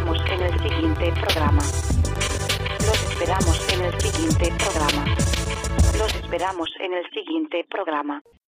esperamos en el siguiente programa. Los esperamos en el siguiente programa. Los esperamos en el siguiente programa.